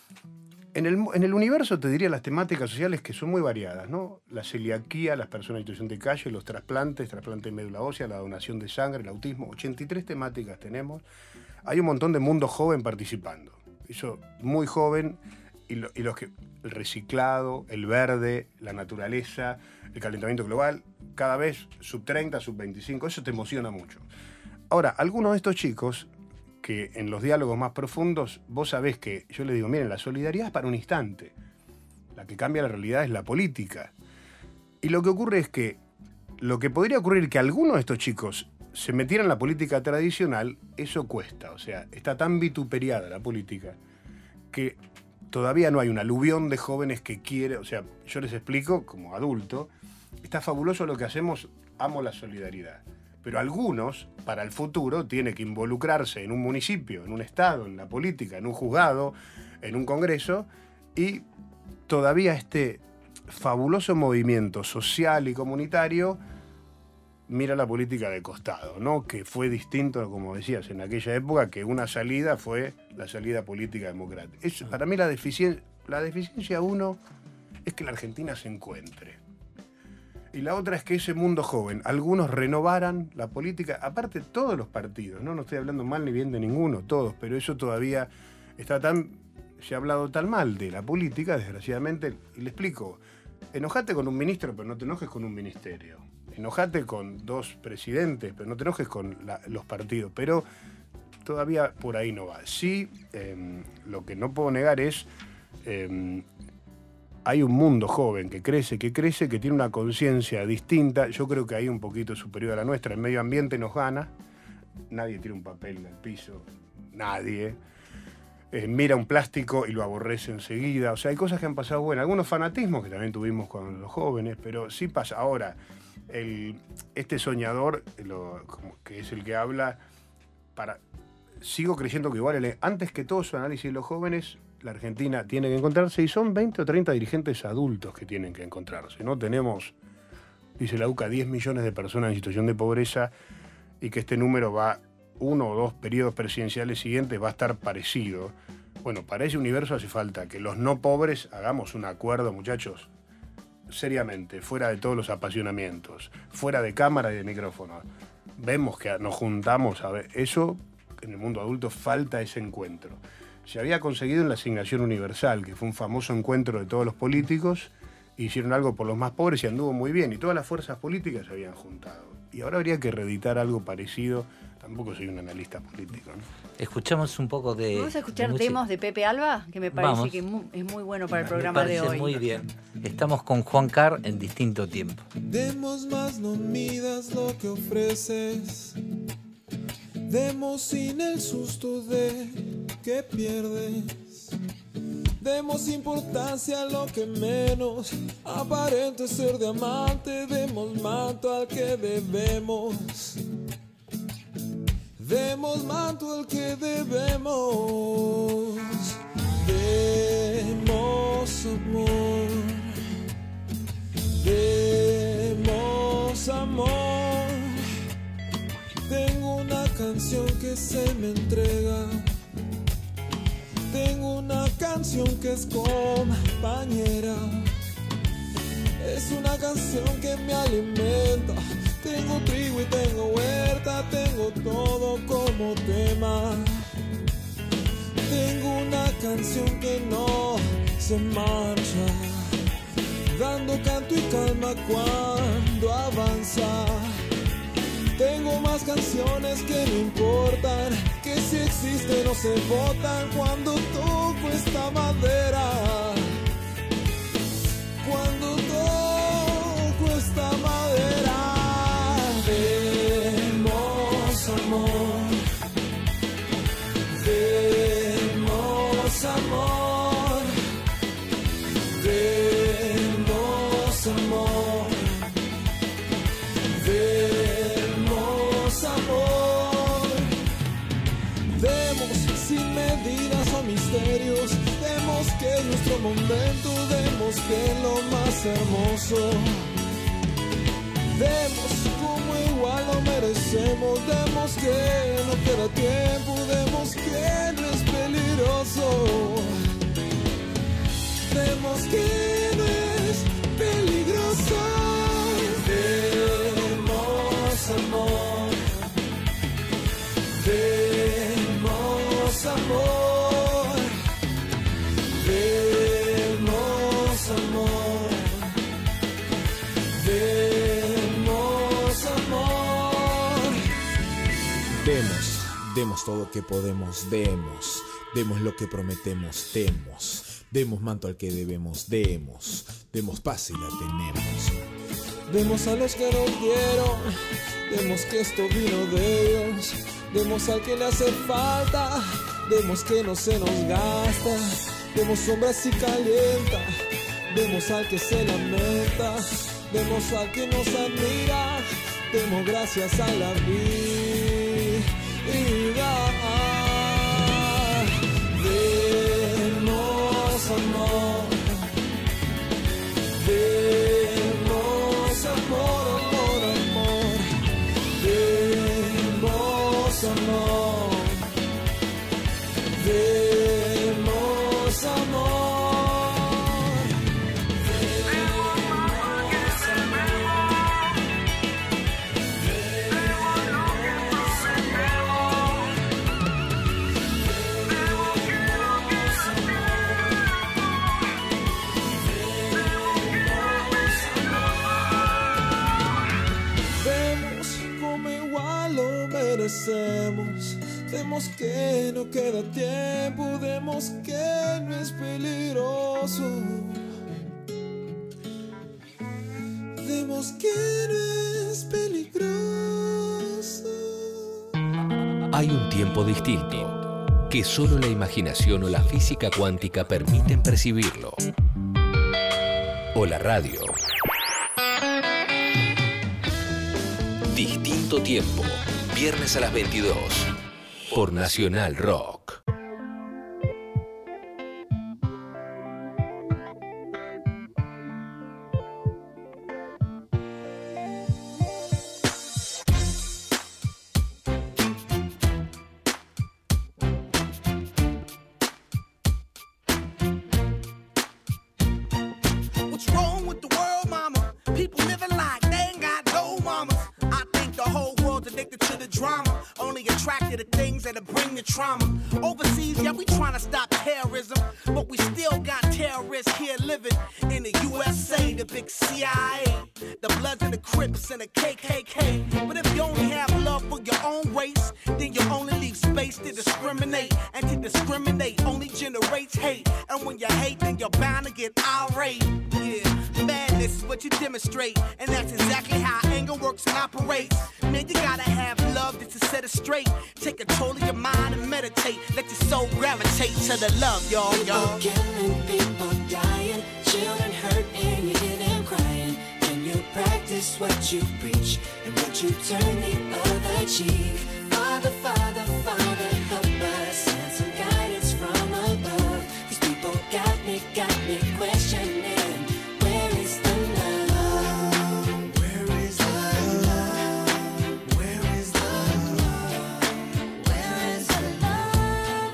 Speaker 5: en el, en el universo te diría las temáticas sociales que son muy variadas, ¿no? La celiaquía, las personas en situación de calle, los trasplantes, trasplante de médula ósea, la donación de sangre, el autismo, ochenta y tres temáticas tenemos. Hay un montón de mundo joven participando. Eso, muy joven, y, lo, y los que... el reciclado, el verde, la naturaleza, el calentamiento global, cada vez sub treinta, sub veinticinco, eso te emociona mucho. Ahora, algunos de estos chicos, que en los diálogos más profundos, vos sabés que, yo les digo, miren, la solidaridad es para un instante, la que cambia la realidad es la política. Y lo que ocurre es que, lo que podría ocurrir es que algunos de estos chicos se metieran en la política tradicional, eso cuesta, o sea, está tan vituperiada la política, que todavía no hay un aluvión de jóvenes que quiere, o sea, yo les explico como adulto, está fabuloso lo que hacemos, amo la solidaridad, pero algunos, para el futuro, tienen que involucrarse en un municipio, en un estado, en la política, en un juzgado, en un congreso, y todavía este fabuloso movimiento social y comunitario mira la política de costado, ¿no? Que fue distinto, como decías, en aquella época, que una salida fue la salida política democrática. Es, para mí la deficiencia, la deficiencia uno es que la Argentina se encuentre. Y la otra es que ese mundo joven, algunos renovaran la política, aparte todos los partidos, ¿no? No estoy hablando mal ni bien de ninguno, todos, pero eso todavía está tan, se ha hablado tan mal de la política, desgraciadamente, y le explico, enojate con un ministro, pero no te enojes con un ministerio. Enojate con dos presidentes, pero no te enojes con la, los partidos. Pero todavía por ahí no va. Sí, eh, lo que no puedo negar es, eh, hay un mundo joven que crece, que crece, que tiene una conciencia distinta. Yo creo que ahí un poquito superior a la nuestra. El medio ambiente nos gana. Nadie tira un papel en el piso. Nadie. Eh, mira un plástico y lo aborrece enseguida. O sea, hay cosas que han pasado buenas. Algunos fanatismos que también tuvimos con los jóvenes, pero sí pasa. Ahora, el, este soñador, lo, como que es el que habla, para, sigo creyendo que igual, el, antes que todo su análisis de los jóvenes, la Argentina tiene que encontrarse, y son veinte o treinta dirigentes adultos que tienen que encontrarse. No tenemos, dice la U C A, diez millones de personas en situación de pobreza, y que este número va, uno o dos periodos presidenciales siguientes, va a estar parecido. Bueno, para ese universo hace falta que los no pobres hagamos un acuerdo, muchachos, seriamente, fuera de todos los apasionamientos, fuera de cámara y de micrófono. Vemos que nos juntamos a ver. Eso, en el mundo adulto, falta ese encuentro. Se había conseguido en la Asignación Universal, que fue un famoso encuentro de todos los políticos, hicieron algo por los más pobres y anduvo muy bien, y todas las fuerzas políticas se habían juntado. Y ahora habría que reeditar algo parecido. Tampoco soy un analista político, ¿no?
Speaker 3: Escuchamos un poco de...
Speaker 2: ¿Vamos a escuchar
Speaker 3: de
Speaker 2: demos de Pepe Alba? Que me parece
Speaker 3: Vamos.
Speaker 2: que es muy bueno para el programa
Speaker 3: me parece
Speaker 2: de hoy.
Speaker 3: Muy bien. Estamos con Juan Carr en Distinto Tiempo.
Speaker 9: Demos más, no midas lo que ofreces. Demos sin el susto de que pierdes. Demos importancia a lo que menos aparente ser diamante. Demos manto al que debemos. Demos manto al que debemos. Demos amor. Demos amor. Tengo una canción que se me entrega. Tengo una canción que es compañera. Es una canción que me alimenta. Tengo trigo y tengo huerta. Tengo todo como tema. Tengo una canción que no se marcha, dando canto y calma cuando avanza. Tengo más canciones que no importan, que si existen o se botan cuando toco esta madera. Cuando toco esta madera. Demos amor. Demos amor. Demos amor. Demos amor. Demos sin medidas o misterios. Demos que es nuestro momento. Demos que es lo más hermoso. Demos como igual lo merecemos. Demos que no queda tiempo. Demos que no es peligroso. Demos que no es peligroso. Demos amor. Demos amor. Demos amor. Demos amor.
Speaker 10: Demos, demos todo lo que podemos, demos. Demos lo que prometemos, demos. Demos manto al que debemos, demos. Demos paz y la tenemos.
Speaker 9: Demos a los que no quiero. Demos que esto vino de Dios. Demos al que le hace falta. Demos que no se nos gasta. Demos sombra si calienta. Demos al que se lamenta. Demos al que nos admira. Demos gracias a la vida. Demos amor. Demos amor, amor, amor. Demos amor. Demos amor. Demos que no queda tiempo. Demos que no es peligroso. Demos que no es peligroso.
Speaker 1: Hay un tiempo distinto que solo la imaginación o la física cuántica permiten percibirlo. O la radio. Distinto tiempo. Viernes a las veintidós, por Nacional Rock.
Speaker 11: What's wrong with the world, mama? People living like they ain't got no mamas. I think the whole world's addicted to the drama, only attracted to things that'll bring the trauma. Overseas, yeah, we trying to stop terrorism, but we still got terrorists here living in the U S A, the big C I A, the Bloods and the Crips and the K K K. But if you only have love for your own race, then you only leave space to discriminate, and to discriminate only generates hate. And when you hate, then you're bound to get irate. Yeah, madness is what you demonstrate, and that's exactly how anger works and operates. Man, you gotta have love just to set it straight. Take control of your mind and meditate, let your soul gravitate to the love, y'all, y'all.
Speaker 12: People killing, people dying, children hurt and you hear them crying. When you practice what you preach and what you turn the other cheek. Father, Father, Father, help us, send some guidance from above. These people got me, got me questioning. Where is the love? Where is the love? Where is the love? Where is the love?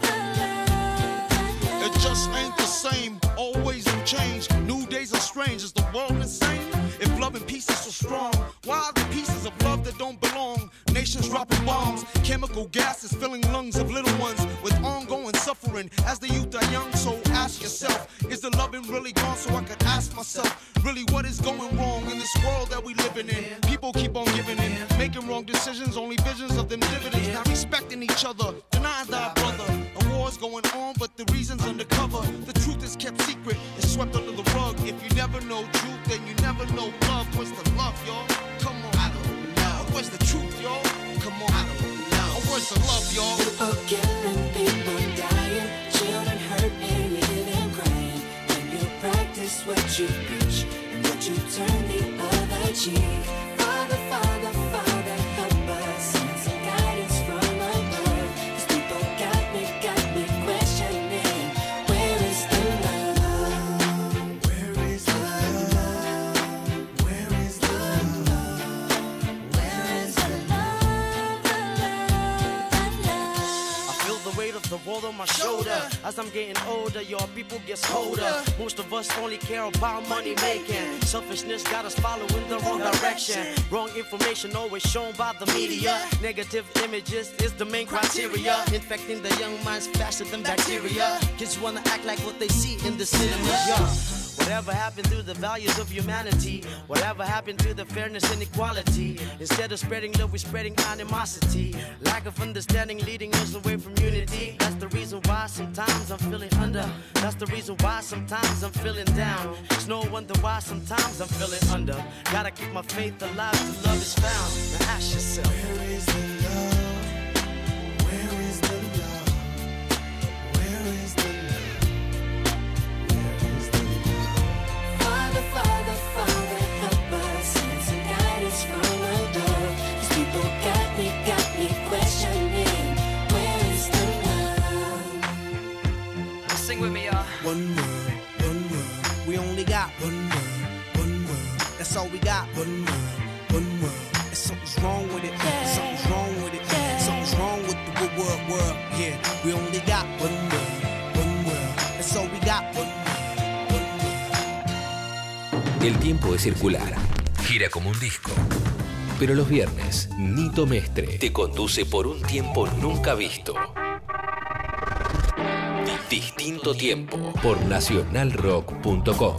Speaker 12: The love?
Speaker 13: It just ain't the same, always in change. New days are strange, is the world insane? If love and peace is so strong, why are the pieces of love that don't belong? Nations dropping bombs, chemical gases filling lungs of little ones with ongoing suffering as the youth are young. So ask yourself, is the loving really gone? So I could ask myself, really what is going wrong in this world that we living in? People keep on giving in, making wrong decisions, only visions of them dividends. Not respecting each other, denying thy brother. A war's going on, but the reason's undercover. The truth is kept secret, it's swept under the rug. If you never know truth, then you never know love. Where's the love, y'all? Come on, I don't know. Where's the truth, y'all? Come on, I don't know. Where's the love, y'all?
Speaker 12: People killing, people dying, children hurt and you hear them crying. When you practice what you preach and what you turn the other cheek. Father, Father, Father, help us, send some guidance from above. These people got me, got me questioning. Where is the love? Where is the love? Where is the love? Where is the love? The love?
Speaker 14: I feel the weight of the world on my shoulder. As I'm getting older, your people get colder. Most of us only care about money making. Selfishness got us following the wrong direction. Wrong information always shown by the media. Negative images is the main criteria. Infecting the young minds faster than bacteria. Kids wanna act like what they see in the cinema. Yeah. Whatever happened to the values of humanity? Whatever happened to the fairness and equality? Instead of spreading love, we're spreading animosity. Lack of understanding leading us away from unity. That's the reason why sometimes I'm feeling under. That's the reason why sometimes I'm feeling down. It's no wonder why sometimes I'm feeling under. Gotta keep my faith alive till love is found. Now ask yourself,
Speaker 12: where is the love? Where is the love? Where is the love? Father, Father, Father, help us, send some guidance from above. These people got me, got me questioning. Where is the love?
Speaker 14: sing with me, y'all.
Speaker 11: One world, one world. We only got one world, one world. That's all we got. One world, one world. And something's wrong with it.
Speaker 12: Yeah.
Speaker 11: Something's wrong with it. Yeah. Something's wrong with the good world, world. Yeah, we only got one world, one world. That's all we got. One world.
Speaker 1: El tiempo es circular, gira como un disco. Pero los viernes, Nito Mestre te conduce por un tiempo nunca visto. Distinto tiempo por nacional rock punto com.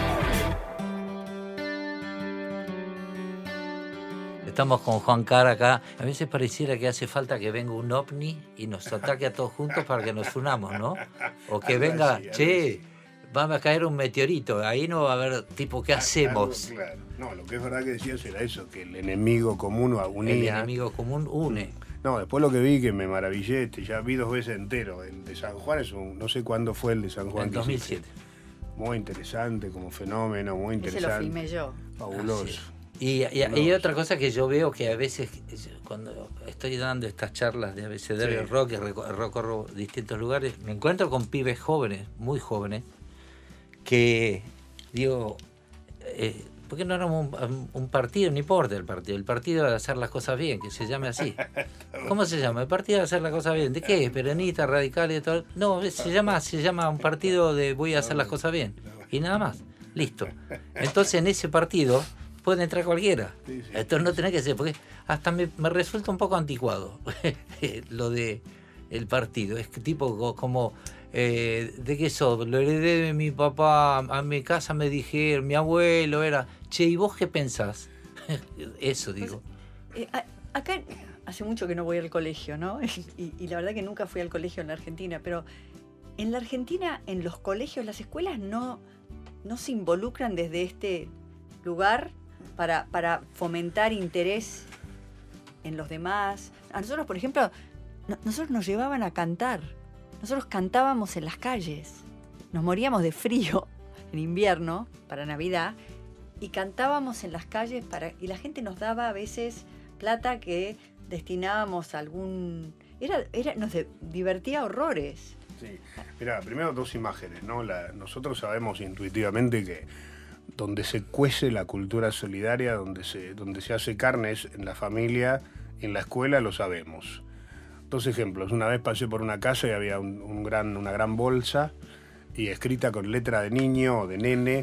Speaker 3: Estamos con Juan Cara acá. A veces pareciera que hace falta que venga un ovni y nos ataque a todos juntos para que nos unamos, ¿no? O que venga, che, va a caer un meteorito, ahí no va a haber tipo, ¿qué hacemos?
Speaker 5: Algo, claro. No, lo que es verdad que decías era eso, que el enemigo común unía.
Speaker 3: El enemigo común une.
Speaker 5: No, después lo que vi, que me maravillé, este, ya vi dos veces entero. El de San Juan es un, no sé cuándo fue el de San Juan.
Speaker 3: En dos mil siete.
Speaker 5: Muy interesante como fenómeno, muy interesante.
Speaker 2: Ese lo filmé yo.
Speaker 5: Fabuloso.
Speaker 3: Ah, sí. Y, y, y otra cosa que yo veo que a veces, cuando estoy dando estas charlas de abecedario sí. rock, y recorro distintos lugares, me encuentro con pibes jóvenes, muy jóvenes, que digo, eh, ¿por qué no éramos un, un partido? No importa el partido, el partido de hacer las cosas bien, que se llame así. ¿Cómo se llama? El partido de hacer las cosas bien. ¿De qué? ¿Peronista, radical y todo? No, se llama, se llama un partido de voy a hacer las cosas bien. Y nada más, listo. Entonces en ese partido puede entrar cualquiera. Sí, sí, Entonces no tenés que ser, porque hasta me, me resulta un poco anticuado lo de el partido. Es que tipo como, eh, ¿de qué sos? Lo heredé de mi papá, a mi casa me dijeron, mi abuelo era, che, ¿y vos qué pensás? Eso digo.
Speaker 2: Pues, eh, acá hace mucho que no voy al colegio, ¿no? y, y la verdad que nunca fui al colegio en la Argentina, pero en la Argentina, en los colegios, las escuelas no, no se involucran desde este lugar Para, para fomentar interés en los demás. A nosotros, por ejemplo, no, nosotros nos llevaban a cantar. Nosotros cantábamos en las calles. Nos moríamos de frío en invierno, para Navidad, y cantábamos en las calles para, y la gente nos daba a veces plata que destinábamos a algún... Era, era, nos de, divertía horrores.
Speaker 5: Sí. Mirá, primero dos imágenes, ¿no? La, nosotros sabemos intuitivamente que donde se cuece la cultura solidaria, donde se, donde se hace carnes en la familia, en la escuela, lo sabemos. Dos ejemplos. Una vez pasé por una casa y había un, un gran, una gran bolsa y escrita con letra de niño o de nene,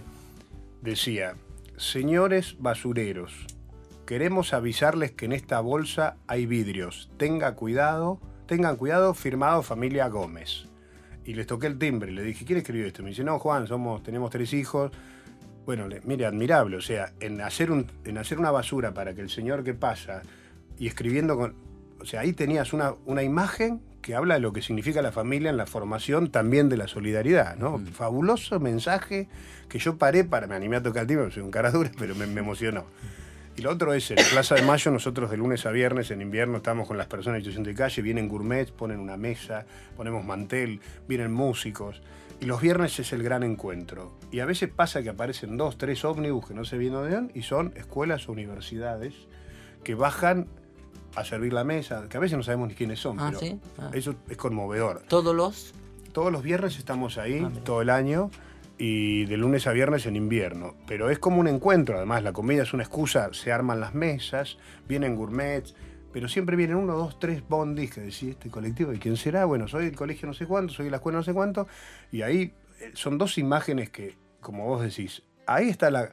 Speaker 5: decía: señores basureros, queremos avisarles que en esta bolsa hay vidrios. Tenga cuidado, tengan cuidado, firmado familia Gómez. Y les toqué el timbre, le dije, ¿quién escribió esto? Me dice, no, Juan, somos, tenemos tres hijos. Bueno, le, mire, admirable, o sea, en hacer, un, en hacer una basura para que el señor que pasa y escribiendo con... O sea, ahí tenías una, una imagen que habla de lo que significa la familia en la formación también de la solidaridad, ¿no? Mm. Fabuloso mensaje que yo paré para... Me animé a tocar el timbre, soy un cara dura, pero me, me emocionó. Y lo otro es, en Plaza de Mayo, nosotros de lunes a viernes, en invierno, estamos con las personas de situación de calle, vienen gourmets, ponen una mesa, ponemos mantel, vienen músicos. Y los viernes es el gran encuentro. Y a veces pasa que aparecen dos, tres ómnibus que no se vienen de dónde, y son escuelas o universidades que bajan a servir la mesa, que a veces no sabemos ni quiénes son,
Speaker 3: ah,
Speaker 5: pero
Speaker 3: ¿sí? ah.
Speaker 5: eso es conmovedor.
Speaker 3: ¿Todos los?
Speaker 5: Todos los viernes estamos ahí,
Speaker 3: ah,
Speaker 5: todo el año. Y de lunes a viernes en invierno. Pero es como un encuentro, además la comida es una excusa, se arman las mesas, vienen gourmets, pero siempre vienen uno, dos, tres bondis que decís, este colectivo, ¿y quién será? Bueno, soy del colegio no sé cuánto, soy de la escuela no sé cuánto, y ahí son dos imágenes que, como vos decís, ahí está la...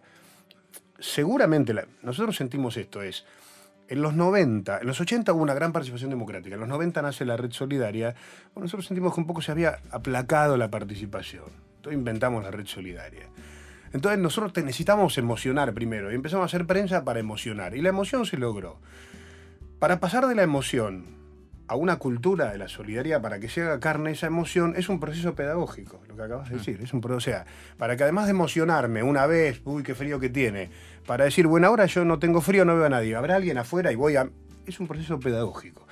Speaker 5: Seguramente, la, nosotros sentimos esto, es... En los noventa, en los ochenta hubo una gran participación democrática, en los noventa nace la Red Solidaria, bueno, nosotros sentimos que un poco se había aplacado la participación. Entonces inventamos la Red Solidaria. Entonces nosotros te necesitamos emocionar primero y empezamos a hacer prensa para emocionar. Y la emoción se logró. Para pasar de la emoción a una cultura de la solidaridad, para que se haga carne esa emoción, es un proceso pedagógico, lo que acabas de decir. Es un proceso, o sea, para que además de emocionarme una vez, uy, qué frío que tiene, para decir, bueno, ahora yo no tengo frío, no veo a nadie, habrá alguien afuera y voy a... Es un proceso pedagógico.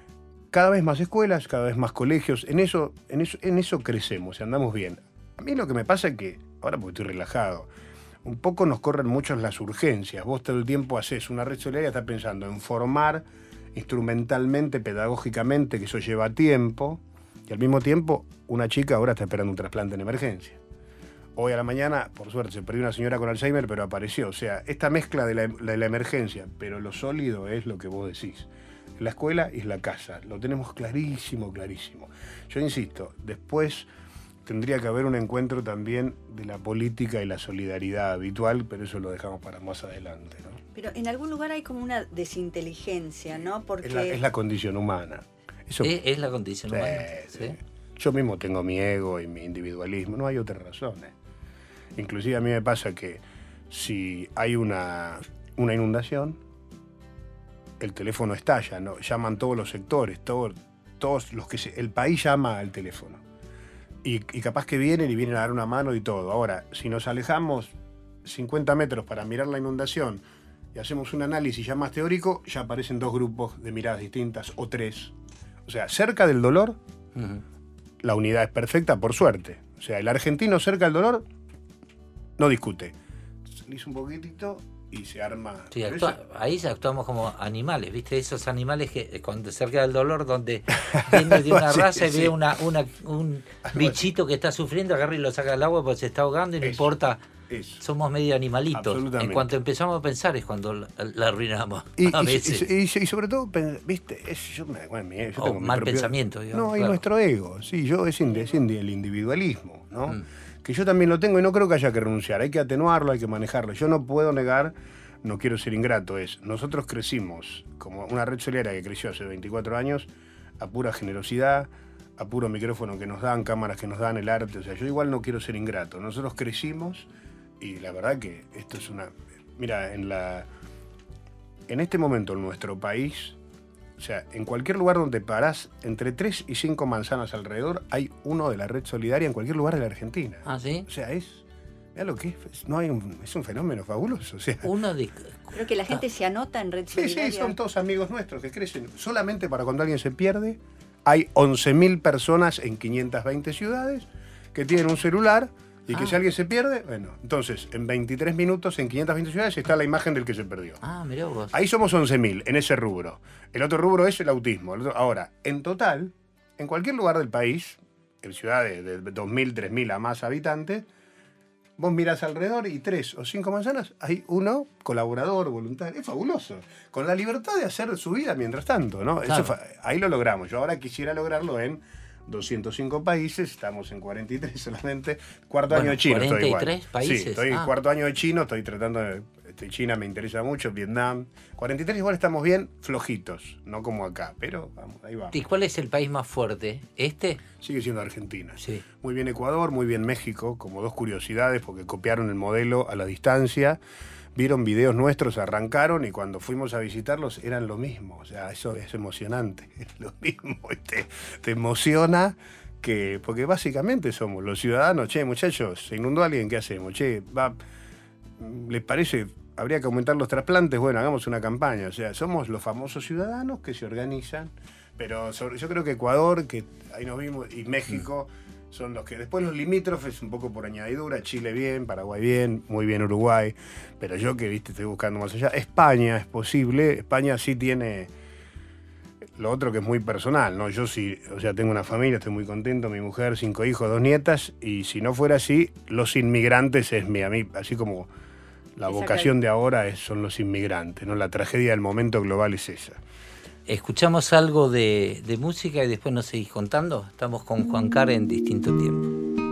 Speaker 5: Cada vez más escuelas, cada vez más colegios, en eso, en eso, en eso crecemos, andamos bien. A mí lo que me pasa es que, ahora porque estoy relajado, un poco nos corren mucho las urgencias. Vos todo el tiempo haces una red solidaria, estás pensando en formar instrumentalmente, pedagógicamente, que eso lleva tiempo, y al mismo tiempo una chica ahora está esperando un trasplante en emergencia. Hoy a la mañana, por suerte, se perdió una señora con Alzheimer, pero apareció. O sea, esta mezcla de la, de la emergencia, pero lo sólido es lo que vos decís. La escuela y la casa, lo tenemos clarísimo, clarísimo. Yo insisto, después... Tendría que haber un encuentro también de la política y la solidaridad habitual, pero eso lo dejamos para más adelante, ¿no?
Speaker 2: Pero en algún lugar hay como una desinteligencia, ¿no? Porque...
Speaker 5: Es la, es la condición humana. Eso,
Speaker 3: es, es la condición
Speaker 5: sí,
Speaker 3: humana.
Speaker 5: Sí.
Speaker 3: ¿Sí?
Speaker 5: Yo mismo tengo mi ego y mi individualismo, no hay otra razón. ¿eh? Inclusive a mí me pasa que si hay una, una inundación, el teléfono estalla, ¿no? Llaman todos los sectores, todo, todos los que se, el país llama al teléfono. Y, y capaz que vienen y vienen a dar una mano y todo. Ahora, si nos alejamos cincuenta metros para mirar la inundación y hacemos un análisis ya más teórico, ya aparecen dos grupos de miradas distintas o tres. O sea, cerca del dolor, uh-huh. La unidad es perfecta, por suerte. O sea, el argentino cerca del dolor no discute. Salís un poquitito y se arma...
Speaker 3: Sí, actúa, eso... ahí ya actuamos como animales, ¿viste? Esos animales que cuando cerca del dolor, donde viene de una
Speaker 5: sí,
Speaker 3: raza y
Speaker 5: sí.
Speaker 3: ve una, una, un bichito que está sufriendo, agarra y lo saca al agua porque se está ahogando y no eso, importa. Eso. Somos medio animalitos. En cuanto empezamos a pensar es cuando la, la arruinamos
Speaker 5: y,
Speaker 3: a
Speaker 5: y,
Speaker 3: veces.
Speaker 5: Y, y, y sobre todo, ¿viste? Es, yo, bueno, yo tengo
Speaker 3: o
Speaker 5: mi
Speaker 3: mal
Speaker 5: propio...
Speaker 3: pensamiento, digamos.
Speaker 5: No, y
Speaker 3: claro.
Speaker 5: nuestro ego. Sí, yo es, indi, es indi, el individualismo, ¿no? Mm. Que yo también lo tengo y no creo que haya que renunciar. Hay que atenuarlo, hay que manejarlo. Yo no puedo negar... No quiero ser ingrato, es, nosotros crecimos como una red solidaria que creció hace veinticuatro años a pura generosidad, a puro micrófono que nos dan, cámaras que nos dan, el arte, o sea, yo igual no quiero ser ingrato. Nosotros crecimos y la verdad que esto es una... Mira, en la en este momento en nuestro país, o sea, en cualquier lugar donde parás, entre tres y cinco manzanas alrededor, hay uno de la red solidaria en cualquier lugar de la Argentina.
Speaker 3: ¿Ah, sí?
Speaker 5: O sea, es... Mira lo que es, no hay un, es un fenómeno fabuloso. O sea,
Speaker 3: Uno de...
Speaker 2: Creo que la gente ah. se anota en Red Solidaria.
Speaker 5: Sí, sí, son todos amigos nuestros que crecen. Solamente para cuando alguien se pierde, hay once mil personas en quinientas veinte ciudades que tienen un celular y que ah. si alguien se pierde, bueno, entonces en veintitrés minutos en quinientas veinte ciudades está la imagen del que se perdió.
Speaker 3: Ah, mirá vos.
Speaker 5: Ahí somos once mil en ese rubro. El otro rubro es el autismo. El otro, ahora, en total, en cualquier lugar del país, en ciudades de dos mil, tres mil a más habitantes, vos mirás alrededor y tres o cinco manzanas, hay uno colaborador, voluntario. Es fabuloso. Con la libertad de hacer su vida mientras tanto, ¿no?
Speaker 3: Claro.
Speaker 5: Eso, ahí lo logramos. Yo ahora quisiera lograrlo en doscientos cinco países, estamos en cuarenta y tres solamente. Cuarto
Speaker 3: bueno,
Speaker 5: año de chino
Speaker 3: cuarenta y tres
Speaker 5: estoy igual.
Speaker 3: países.
Speaker 5: Sí, estoy
Speaker 3: ah.
Speaker 5: cuarto año de chino, estoy tratando de... Este, China me interesa mucho, Vietnam. cuarenta y tres igual estamos bien flojitos, no como acá, pero vamos, ahí vamos.
Speaker 3: ¿Y cuál es el país más fuerte? ¿Este?
Speaker 5: Sigue siendo Argentina.
Speaker 3: Sí.
Speaker 5: Muy bien Ecuador, muy bien México, como dos curiosidades, porque copiaron el modelo a la distancia, vieron videos nuestros, arrancaron y cuando fuimos a visitarlos eran lo mismo. O sea, eso es emocionante, es lo mismo. Te, te emociona, que porque básicamente somos los ciudadanos. Che, muchachos, se inundó alguien, ¿qué hacemos? Che, va, ¿les parece? Habría que aumentar los trasplantes, bueno, hagamos una campaña. O sea, somos los famosos ciudadanos que se organizan, pero sobre, yo creo que Ecuador, que ahí nos vimos, y México son los que después los limítrofes, un poco por añadidura, Chile bien, Paraguay bien, muy bien Uruguay, pero yo que, viste, estoy buscando más allá. España es posible, España sí tiene lo otro que es muy personal, ¿no? Yo sí, o sea, tengo una familia, estoy muy contento, mi mujer, cinco hijos, dos nietas, y si no fuera así, los inmigrantes es mi amigo, así como la
Speaker 2: Esa
Speaker 5: vocación
Speaker 2: que...
Speaker 5: de ahora es, son los inmigrantes, ¿no? La tragedia del momento global es esa.
Speaker 3: Escuchamos algo de, de música y después nos seguís contando. Estamos con Juan Car en Distinto Tiempo.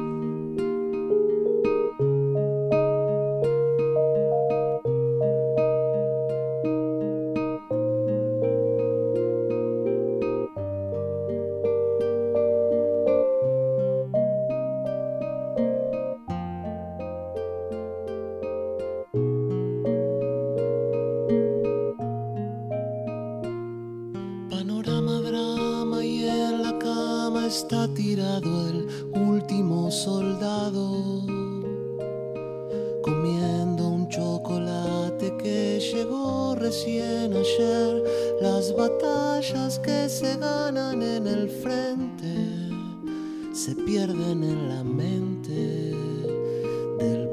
Speaker 8: Está tirado el último soldado, comiendo un chocolate que llegó recién ayer. Las batallas que se ganan en el frente se pierden en la mente del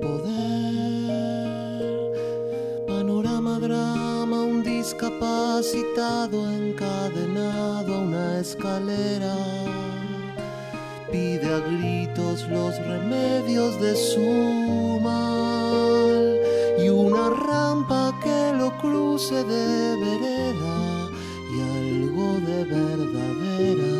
Speaker 8: poder. Panorama, drama, un discapacitado encadenado a una escalera. Pide a gritos los remedios de su mal y una rampa que lo cruce de vereda y algo de verdadera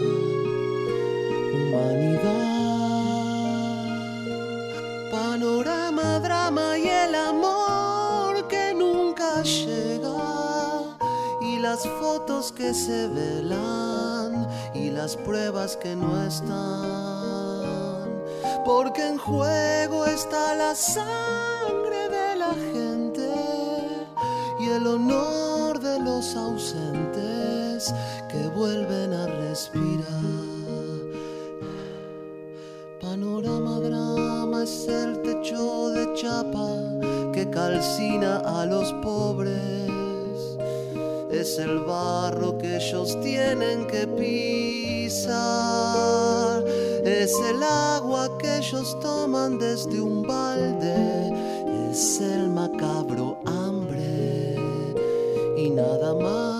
Speaker 8: humanidad. Panorama, drama y el amor que nunca llega y las fotos que se velan y las pruebas que no están, porque en juego está la sangre de la gente y el honor de los ausentes que vuelven a respirar. Panorama, drama es el techo de chapa que calcina a los pobres. Es el barro que ellos tienen que pisar. Es el agua que ellos toman desde un balde. Es el macabro hambre y nada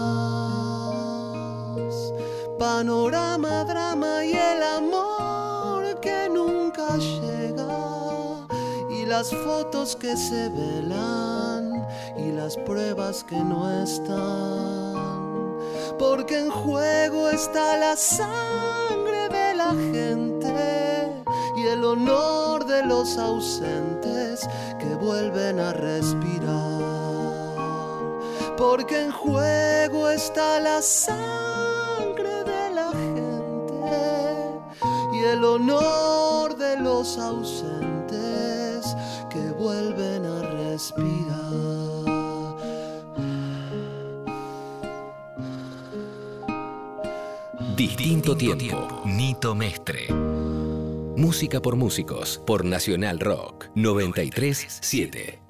Speaker 8: más. Panorama, drama y el amor que nunca llega. Y las fotos que se velan y las pruebas que no están, porque en juego está la sangre de la gente y el honor de los ausentes que vuelven a respirar, porque en juego está la sangre de la gente y el honor de los ausentes que vuelven a respirar.
Speaker 1: Distinto Tiempo, Nito Mestre. Música por músicos, por Nacional Rock, noventa y tres punto siete.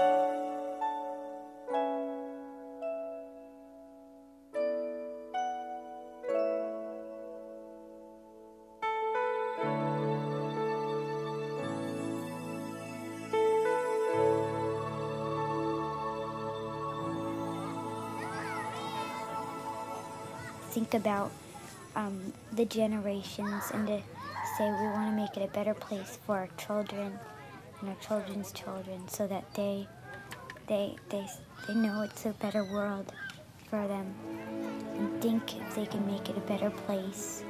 Speaker 15: Think about um, the generations and to say we want to make it a better place for our children and our children's children, so that they they they they know it's a better world for them, and think if they can make it a better place.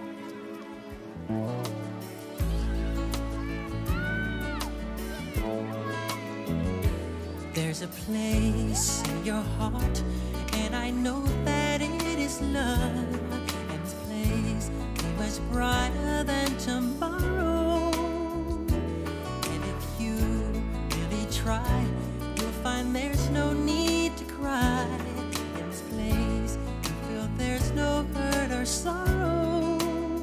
Speaker 16: There's a place in your heart, and I know that it is love. And this place is much brighter than tomorrow. And if you really try, you'll find there's no need to cry. In this place, you feel there's no hurt or sorrow.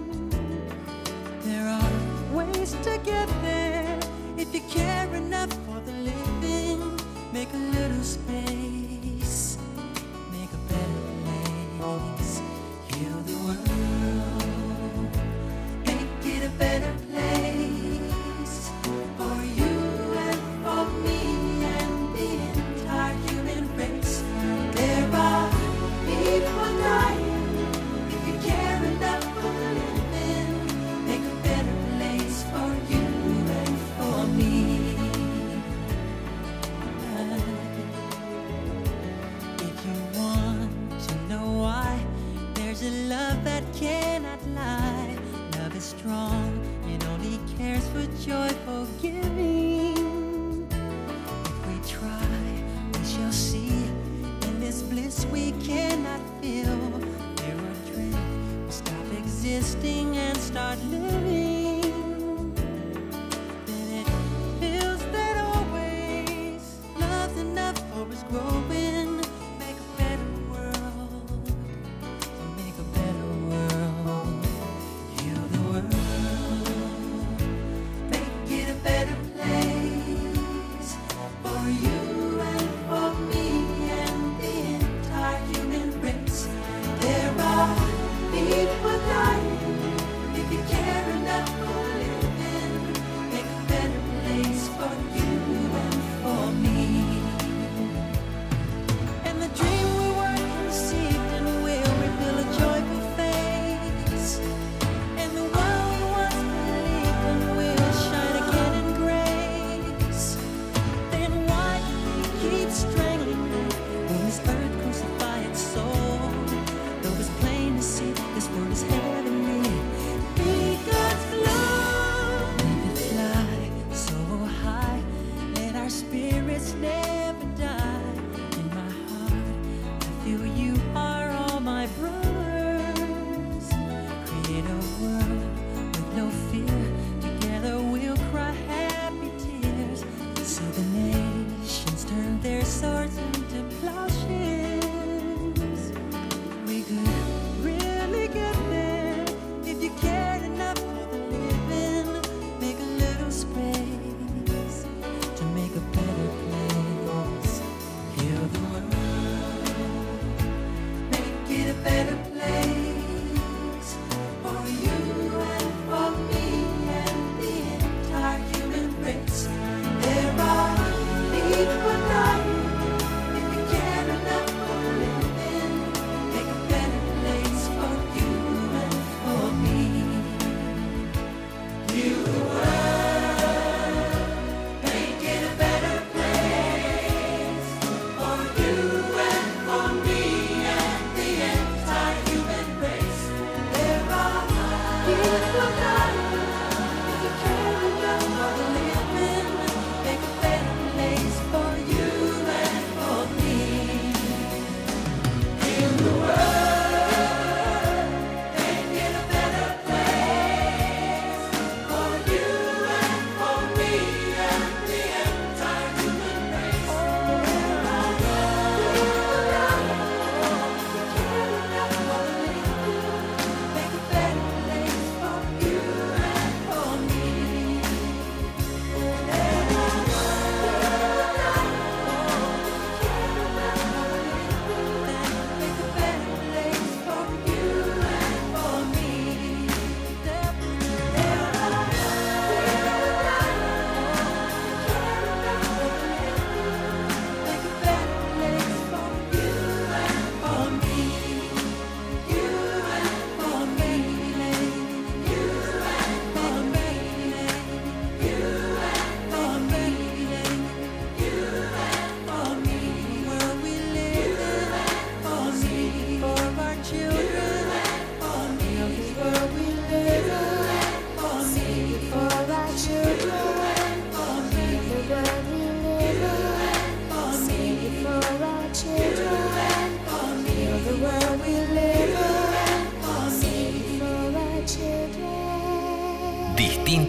Speaker 16: There are ways to get there if you care enough for the living. Make a little space, make a better place, heal the world, make it a better place for you and for me and the entire human race. There are people dying. If you care enough for the living, make a better place for you and for me. There's a love that cannot lie. Love is strong, it only cares for joyful giving. If we try, we shall see. In this bliss we cannot feel. There are dreams, we stop existing and start living. Then it feels that always love's enough for us growing. Make a better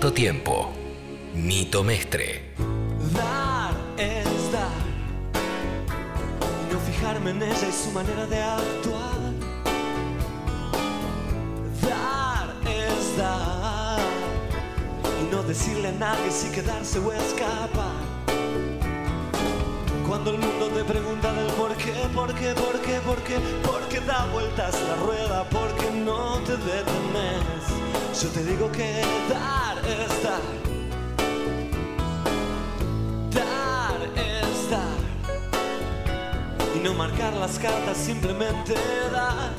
Speaker 1: Distinto tiempo. Nito Mestre.
Speaker 4: Dar es dar, y no fijarme en ella y su manera de actuar. Dar es dar, y no decirle a nadie si quedarse o escapar. Cuando el mundo te pregunta del por qué, por qué, por qué, por qué, por qué da vueltas la rueda, por qué no te detenes, yo te digo que dar es dar. Dar es dar, y no marcar las cartas, simplemente dar.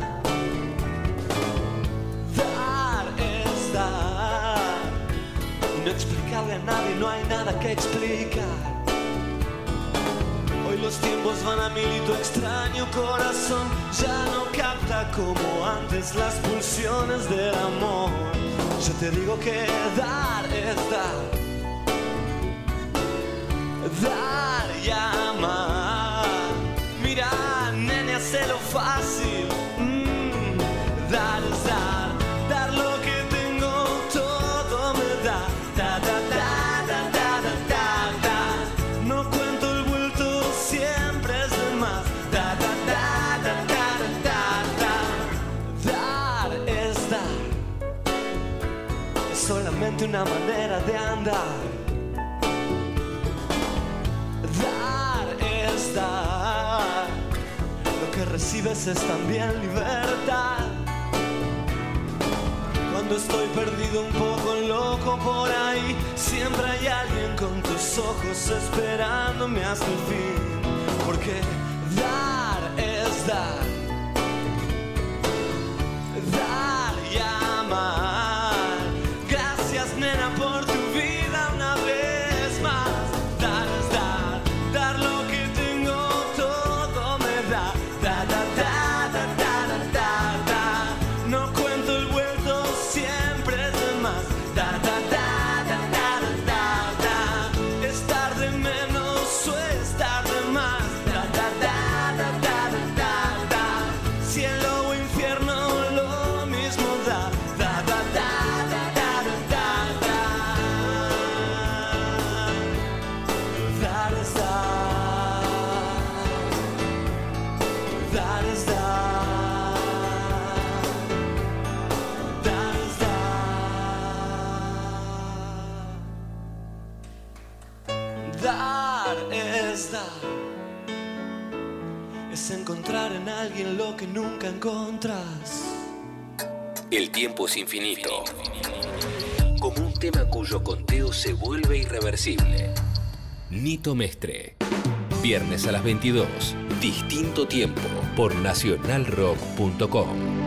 Speaker 4: Dar es dar, y no explicarle a nadie, no hay nada que explicar. Hoy los tiempos van a mil y tu extraño corazón ya no capta como antes las pulsiones del amor. Yo te digo que dar es dar, dar y amar. Mira, nene, hazlo fácil. Mm, dar es dar, dar lo que tengo, todo me da. Da, da, da, da, da, da, da, da. No cuento el vuelto, siempre es de más. Da, da, da, da, da, da, da. Dar es dar, es solamente una manera de andar. Dar es dar, lo que recibes es también libertad. Cuando estoy perdido, un poco loco por ahí, siempre hay alguien con tus ojos esperándome hasta el fin. Porque dar es dar, dar y amar. Gracias, nena, por tu vida una vez más. Dar es dar, dar lo que tengo, todo me da. Da, da, da, da, da, da, da, da. No cuento el vuelto, siempre es de más. Da, da, da, da, da, da, da, da. Estar de menos o estar de más. Da, da, da, da, da, da, da. Cielo o infierno, lo mismo da. Da, da, da, da, da, da, da. Dar es dar, dar es dar, dar es dar. Dar es dar, es encontrar en alguien lo que nunca encontras.
Speaker 1: El tiempo es infinito, como un tema cuyo conteo se vuelve irreversible. Nito Mestre. Viernes a las veintidós. Distinto tiempo por nacional rock punto com.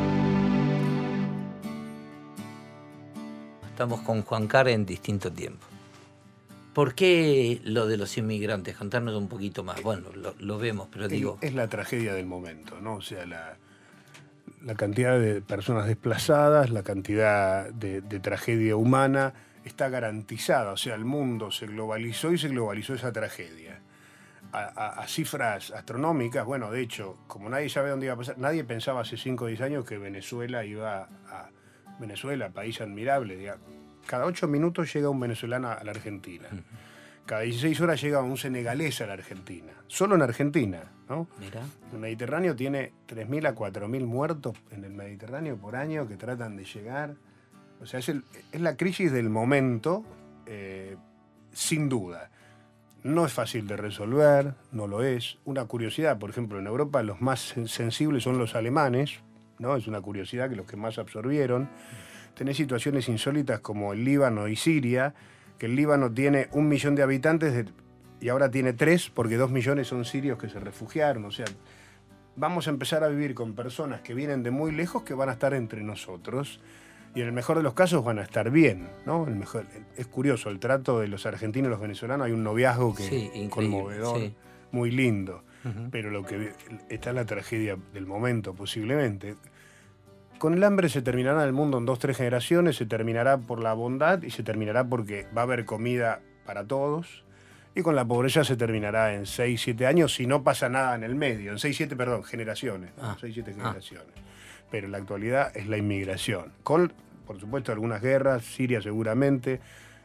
Speaker 3: Estamos con Juan Carr en Distinto Tiempo. ¿Por qué lo de los inmigrantes? Contarnos un poquito más. Bueno, lo, lo vemos, pero digo...
Speaker 5: Es la tragedia del momento, ¿no? O sea, la, la cantidad de personas desplazadas, la cantidad de, de tragedia humana está garantizada. O sea, el mundo se globalizó y se globalizó esa tragedia. A, a, a cifras astronómicas, bueno, de hecho, como nadie sabe dónde iba a pasar, nadie pensaba hace cinco o diez años que Venezuela iba a... Venezuela, país admirable, digamos. Cada ocho minutos llega un venezolano a la Argentina. Cada dieciséis horas llega un senegalés a la Argentina. Solo en Argentina, ¿no?
Speaker 3: Mirá.
Speaker 5: El Mediterráneo tiene tres mil a cuatro mil muertos en el Mediterráneo por año que tratan de llegar. O sea, es, el, es la crisis del momento, eh, sin duda. No es fácil de resolver, no lo es. Una curiosidad, por ejemplo, en Europa los más sensibles son los alemanes, ¿no? Es una curiosidad que los que más absorbieron. Tenés situaciones insólitas como el Líbano y Siria, que el Líbano tiene un millón de habitantes de, y ahora tiene tres porque dos millones son sirios que se refugiaron. O sea, vamos a empezar a vivir con personas que vienen de muy lejos que van a estar entre nosotros y en el mejor de los casos van a estar bien, ¿no? El mejor, es curioso, el trato de los argentinos y los venezolanos, hay un noviazgo que
Speaker 3: sí,
Speaker 5: conmovedor,
Speaker 3: sí.
Speaker 5: Muy lindo,
Speaker 3: Uh-huh.
Speaker 5: pero lo que está en la tragedia del momento posiblemente. Con el hambre se terminará el mundo en dos, tres generaciones, se terminará por la bondad y se terminará porque va a haber comida para todos. Y con la pobreza se terminará en seis, siete años si no pasa nada en el medio. En seis, siete, perdón, generaciones.
Speaker 3: Ah.
Speaker 5: seis, siete
Speaker 3: Ah.
Speaker 5: generaciones. Pero en la actualidad es la inmigración. Con, por supuesto, algunas guerras, Siria seguramente,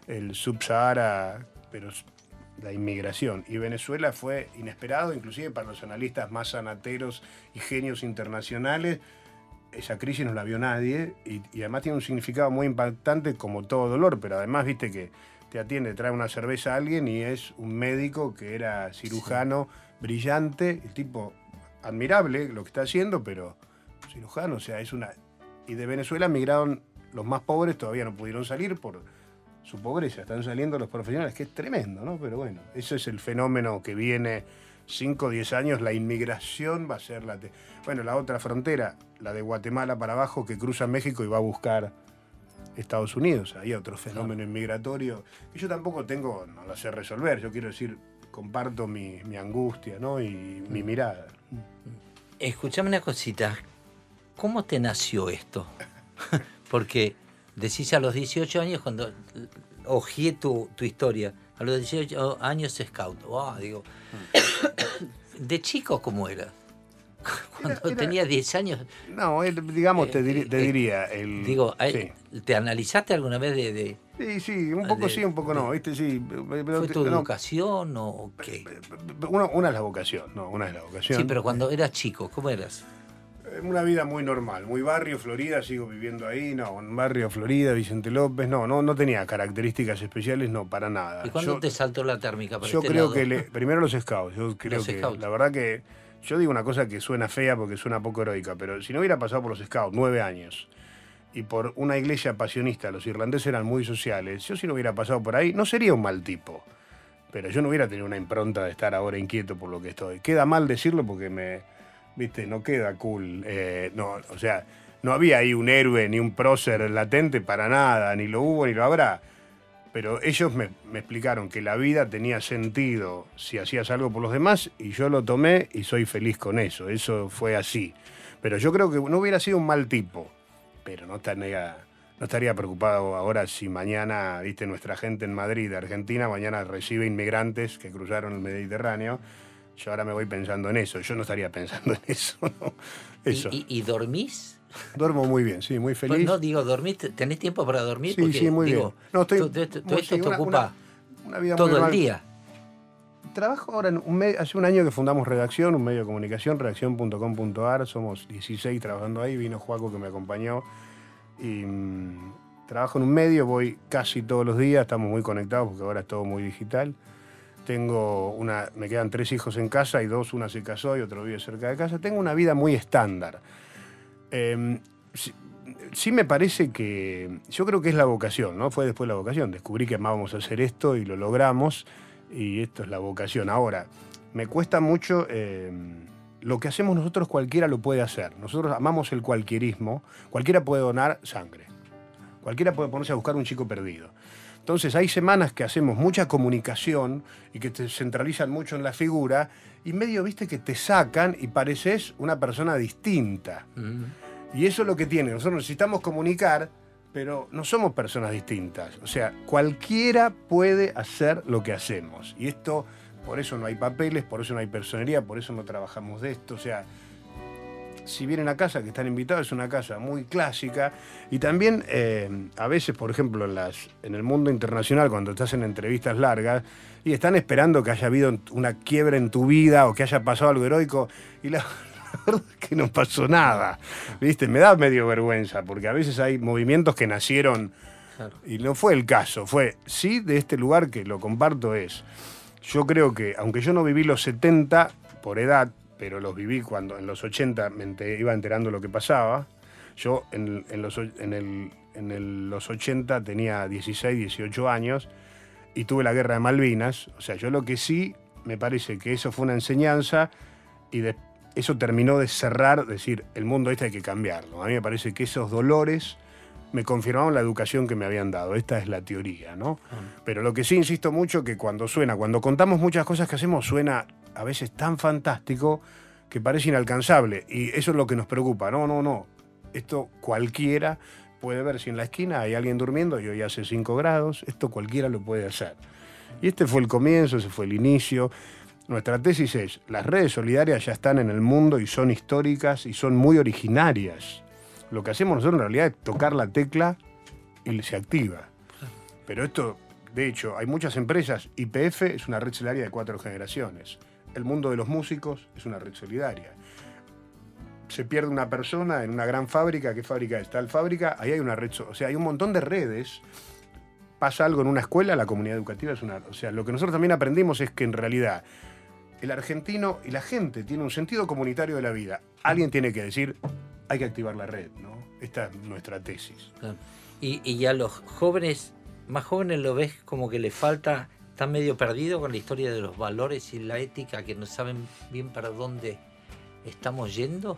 Speaker 5: el Sub-Sahara, pero la inmigración. Y Venezuela fue inesperado, inclusive para los analistas más sanateros y genios internacionales. Esa crisis no la vio nadie y, y además tiene un significado muy impactante como todo dolor, pero además viste que te atiende, trae una cerveza a alguien y es un médico que era cirujano, sí. brillante, el tipo admirable lo que está haciendo, pero cirujano, o sea, es una... Y de Venezuela migraron los más pobres, todavía no pudieron salir por su pobreza, están saliendo los profesionales, que es tremendo, ¿no? Pero bueno, eso es el fenómeno que viene cinco o diez años, la inmigración va a ser la... Te... Bueno, la otra frontera, la de Guatemala para abajo, que cruza México y va a buscar Estados Unidos. Hay otro fenómeno inmigratorio que yo tampoco tengo, no lo sé resolver, yo quiero decir, comparto mi, mi angustia, ¿no? Y mi mirada.
Speaker 3: Escuchame una cosita, ¿cómo te nació esto? Porque decís a los dieciocho años, cuando hojeé tu, tu historia, a los dieciocho años scout. Oh, digo, ¿de chico cómo era? Cuando era, era, tenía diez años.
Speaker 5: No, él, digamos, eh, te, dir, te eh, diría. El,
Speaker 3: digo, sí. ¿te analizaste alguna vez de...? de
Speaker 5: sí, sí, un poco de, sí, un poco de, no, ¿viste? Sí.
Speaker 3: ¿Fue tu no, educación o qué?
Speaker 5: Una, una es la vocación, no, una es la vocación.
Speaker 3: Sí, pero cuando eras chico, ¿cómo eras?
Speaker 5: Una vida muy normal, muy barrio, Florida, sigo viviendo ahí, no, un barrio, Florida, Vicente López, no, no, no tenía características especiales, no, para nada.
Speaker 3: ¿Y cuándo yo, te saltó la térmica para
Speaker 5: Yo
Speaker 3: este
Speaker 5: creo
Speaker 3: lado?
Speaker 5: que, le, primero los scouts, yo creo
Speaker 3: los
Speaker 5: que,
Speaker 3: scouts.
Speaker 5: La verdad que, yo digo una cosa que suena fea porque suena poco heroica, pero si no hubiera pasado por los scouts, nueve años, y por una iglesia pasionista, los irlandeses eran muy sociales, yo si no hubiera pasado por ahí, no sería un mal tipo, pero yo no hubiera tenido una impronta de estar ahora inquieto por lo que estoy. Queda mal decirlo porque me... Viste, no queda cool, eh, no, o sea, no había ahí un héroe ni un prócer latente para nada, ni lo hubo ni lo habrá, pero ellos me, me explicaron que la vida tenía sentido si hacías algo por los demás y yo lo tomé y soy feliz con eso, eso fue así, pero yo creo que no hubiera sido un mal tipo, pero no estaría, no estaría preocupado ahora si mañana, viste, nuestra gente en Madrid, Argentina, mañana recibe inmigrantes que cruzaron el Mediterráneo. Yo ahora me voy pensando en eso. Yo no estaría pensando en eso, ¿no? Eso.
Speaker 3: ¿Y, y, y dormís?
Speaker 5: Duermo muy bien, sí, muy feliz.
Speaker 3: Pues no, digo, ¿dormís? ¿Tenés tiempo para dormir?
Speaker 5: Sí,
Speaker 3: porque,
Speaker 5: sí, muy
Speaker 3: digo,
Speaker 5: bien. No, estoy,
Speaker 3: todo esto, todo esto
Speaker 5: sí,
Speaker 3: te
Speaker 5: una,
Speaker 3: ocupa
Speaker 5: una, una vida
Speaker 3: todo
Speaker 5: muy
Speaker 3: el
Speaker 5: mal.
Speaker 3: día.
Speaker 5: Trabajo ahora, en un medio, hace un año que fundamos Redacción, un medio de comunicación, redacción punto com punto a r. Somos dieciséis trabajando ahí. Vino Joaco que me acompañó. Y mmm, trabajo en un medio, voy casi todos los días. Estamos muy conectados porque ahora es todo muy digital. Tengo una, me quedan tres hijos en casa y dos, una se casó y otro vive cerca de casa. Tengo una vida muy estándar. Eh, sí, sí me parece que, yo creo que es la vocación, ¿no? Fue después la vocación. Descubrí que amábamos hacer esto y lo logramos y esto es la vocación. Ahora, me cuesta mucho, eh, lo que hacemos nosotros cualquiera lo puede hacer. Nosotros amamos el cualquierismo. Cualquiera puede donar sangre. Cualquiera puede ponerse a buscar un chico perdido. Entonces hay semanas que hacemos mucha comunicación y que te centralizan mucho en la figura y medio, viste, que te sacan y pareces una persona distinta. Mm. Y eso es lo que tiene. Nosotros necesitamos comunicar, pero no somos personas distintas. O sea, cualquiera puede hacer lo que hacemos. Y esto, por eso no hay papeles, por eso no hay personería, por eso no trabajamos de esto. O sea, si vienen a casa, que están invitados, es una casa muy clásica. Y también, eh, a veces, por ejemplo, en, las, en el mundo internacional, cuando estás en entrevistas largas, y están esperando que haya habido una quiebra en tu vida o que haya pasado algo heroico, y la, la verdad es que no pasó nada. ¿Viste? Me da medio vergüenza, porque a veces hay movimientos que nacieron, claro. Y no fue el caso. Fue, sí, de este lugar que lo comparto es, yo creo que, aunque yo no viví los setenta por edad, pero los viví cuando en los ochenta me ente, iba enterando lo que pasaba. Yo en, en, los, en, el, en el, los ochenta tenía dieciséis, dieciocho años y tuve la guerra de Malvinas. O sea, yo lo que sí me parece que eso fue una enseñanza y de, eso terminó de cerrar, decir, el mundo este hay que cambiarlo. A mí me parece que esos dolores me confirmaron la educación que me habían dado. Esta es la teoría, ¿no? Uh-huh. Pero lo que sí insisto mucho que cuando suena, cuando contamos muchas cosas que hacemos, suena a veces tan fantástico que parece inalcanzable. Y eso es lo que nos preocupa. No, no, no. Esto cualquiera puede ver. Si en la esquina hay alguien durmiendo y hoy hace cinco grados, esto cualquiera lo puede hacer. Y este fue el comienzo, ese fue el inicio. Nuestra tesis es, las redes solidarias ya están en el mundo y son históricas y son muy originarias. Lo que hacemos nosotros en realidad es tocar la tecla y se activa. Pero esto de hecho, hay muchas empresas. Y P F es una red solidaria de cuatro generaciones. El mundo de los músicos es una red solidaria. Se pierde una persona en una gran fábrica. ¿Qué fábrica es? Tal fábrica, ahí hay una red. O sea, hay un montón de redes. Pasa algo en una escuela, la comunidad educativa es una... O sea, lo que nosotros también aprendimos es que en realidad el argentino y la gente tiene un sentido comunitario de la vida. Alguien tiene que decir, hay que activar la red, ¿no? Esta es nuestra tesis.
Speaker 3: Y, y a los jóvenes, más jóvenes, lo ves como que les falta, están medio perdidos con la historia de los valores y la ética, que no saben bien para dónde estamos yendo.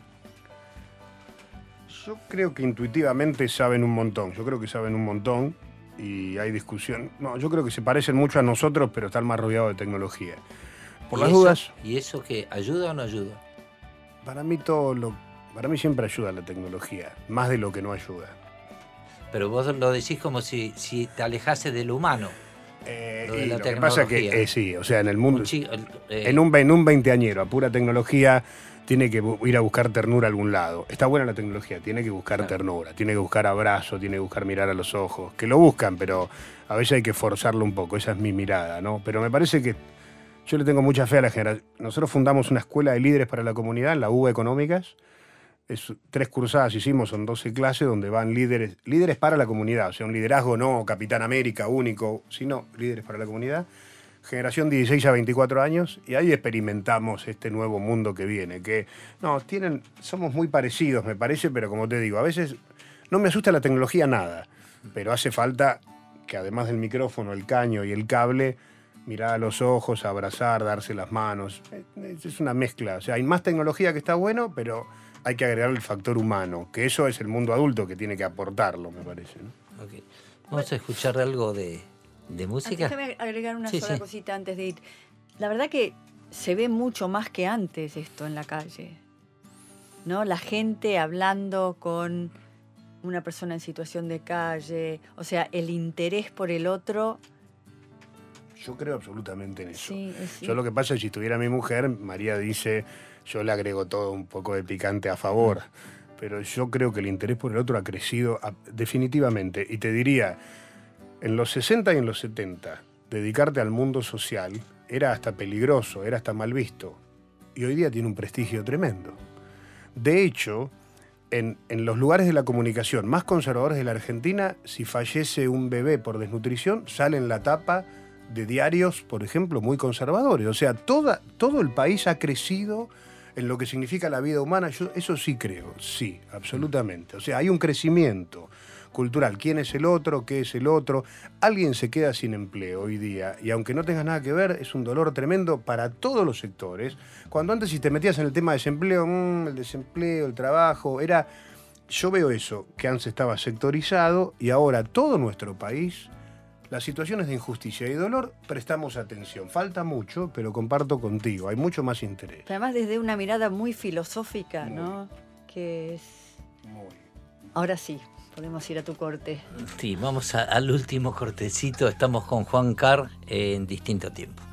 Speaker 5: Yo creo que intuitivamente saben un montón. Yo creo que saben un montón. Y hay discusión. No, yo creo que se parecen mucho a nosotros, pero están más rodeados de tecnología. Por las
Speaker 3: eso,
Speaker 5: dudas.
Speaker 3: ¿Y eso qué? ¿Ayuda o no ayuda?
Speaker 5: Para mí todo lo. Para mí siempre ayuda la tecnología, más de lo que no ayuda.
Speaker 3: Pero vos lo decís como si, si te alejase de lo humano.
Speaker 5: Eh,
Speaker 3: lo de
Speaker 5: y
Speaker 3: la
Speaker 5: lo que pasa es que eh, sí, o sea, en el mundo.
Speaker 3: Un chico, eh,
Speaker 5: en, un, en un veinteañero, a pura tecnología, tiene que ir a buscar ternura a algún lado. Está buena la tecnología, tiene que buscar claro. ternura, tiene que buscar abrazo, tiene que buscar mirar a los ojos. Que lo buscan, pero a veces hay que forzarlo un poco. Esa es mi mirada, ¿no? Pero me parece que yo le tengo mucha fe a la generación. Nosotros fundamos una escuela de líderes para la comunidad, la U B A Económicas. Es, tres cursadas hicimos, son doce clases donde van líderes, líderes para la comunidad. O sea, un liderazgo no Capitán América único, sino líderes para la comunidad. Generación dieciséis a veinticuatro años, y ahí experimentamos este nuevo mundo que viene, que no, tienen, somos muy parecidos, me parece, pero como te digo, a veces no me asusta la tecnología nada, pero hace falta que además del micrófono, el caño y el cable, mirar a los ojos, abrazar, darse las manos. Es una mezcla, o sea, hay más tecnología que está bueno, pero hay que agregar el factor humano, que eso es el mundo adulto que tiene que aportarlo, me parece, ¿no?
Speaker 3: Okay. Vamos a escuchar algo de... ¿De música?
Speaker 2: Déjame agregar una
Speaker 3: sí,
Speaker 2: sola
Speaker 3: sí.
Speaker 2: cosita antes de ir. La verdad que se ve mucho más que antes esto en la calle, ¿no? La gente hablando con una persona en situación de calle, o sea, el interés por el otro.
Speaker 5: Yo creo absolutamente en eso.
Speaker 2: Sí, sí.
Speaker 5: Yo lo que pasa es que si estuviera mi mujer, María dice, yo le agrego todo un poco de picante a favor, pero yo creo que el interés por el otro ha crecido a, definitivamente, y te diría... En los sesenta y en los setenta, dedicarte al mundo social era hasta peligroso, era hasta mal visto. Y hoy día tiene un prestigio tremendo. De hecho, en, en los lugares de la comunicación más conservadores de la Argentina, si fallece un bebé por desnutrición, sale en la tapa de diarios, por ejemplo, muy conservadores. O sea, toda, todo el país ha crecido en lo que significa la vida humana. Yo eso sí creo, sí, absolutamente. O sea, hay un crecimiento cultural. ¿Quién es el otro? ¿Qué es el otro? Alguien se queda sin empleo hoy día, y aunque no tengas nada que ver, es un dolor tremendo para todos los sectores. Cuando antes, si te metías en el tema de desempleo, mmm, el desempleo, el trabajo, era... Yo veo eso, que antes estaba sectorizado, y ahora todo nuestro país, las situaciones de injusticia y dolor, prestamos atención. Falta mucho, pero comparto contigo, hay mucho más interés.
Speaker 2: Además, desde una mirada muy filosófica, muy, ¿no? Que es...
Speaker 5: Muy.
Speaker 2: Ahora sí. Podemos ir a tu corte.
Speaker 3: Sí, vamos a, al último cortecito. Estamos con Juan Carr en Distinto Tiempo.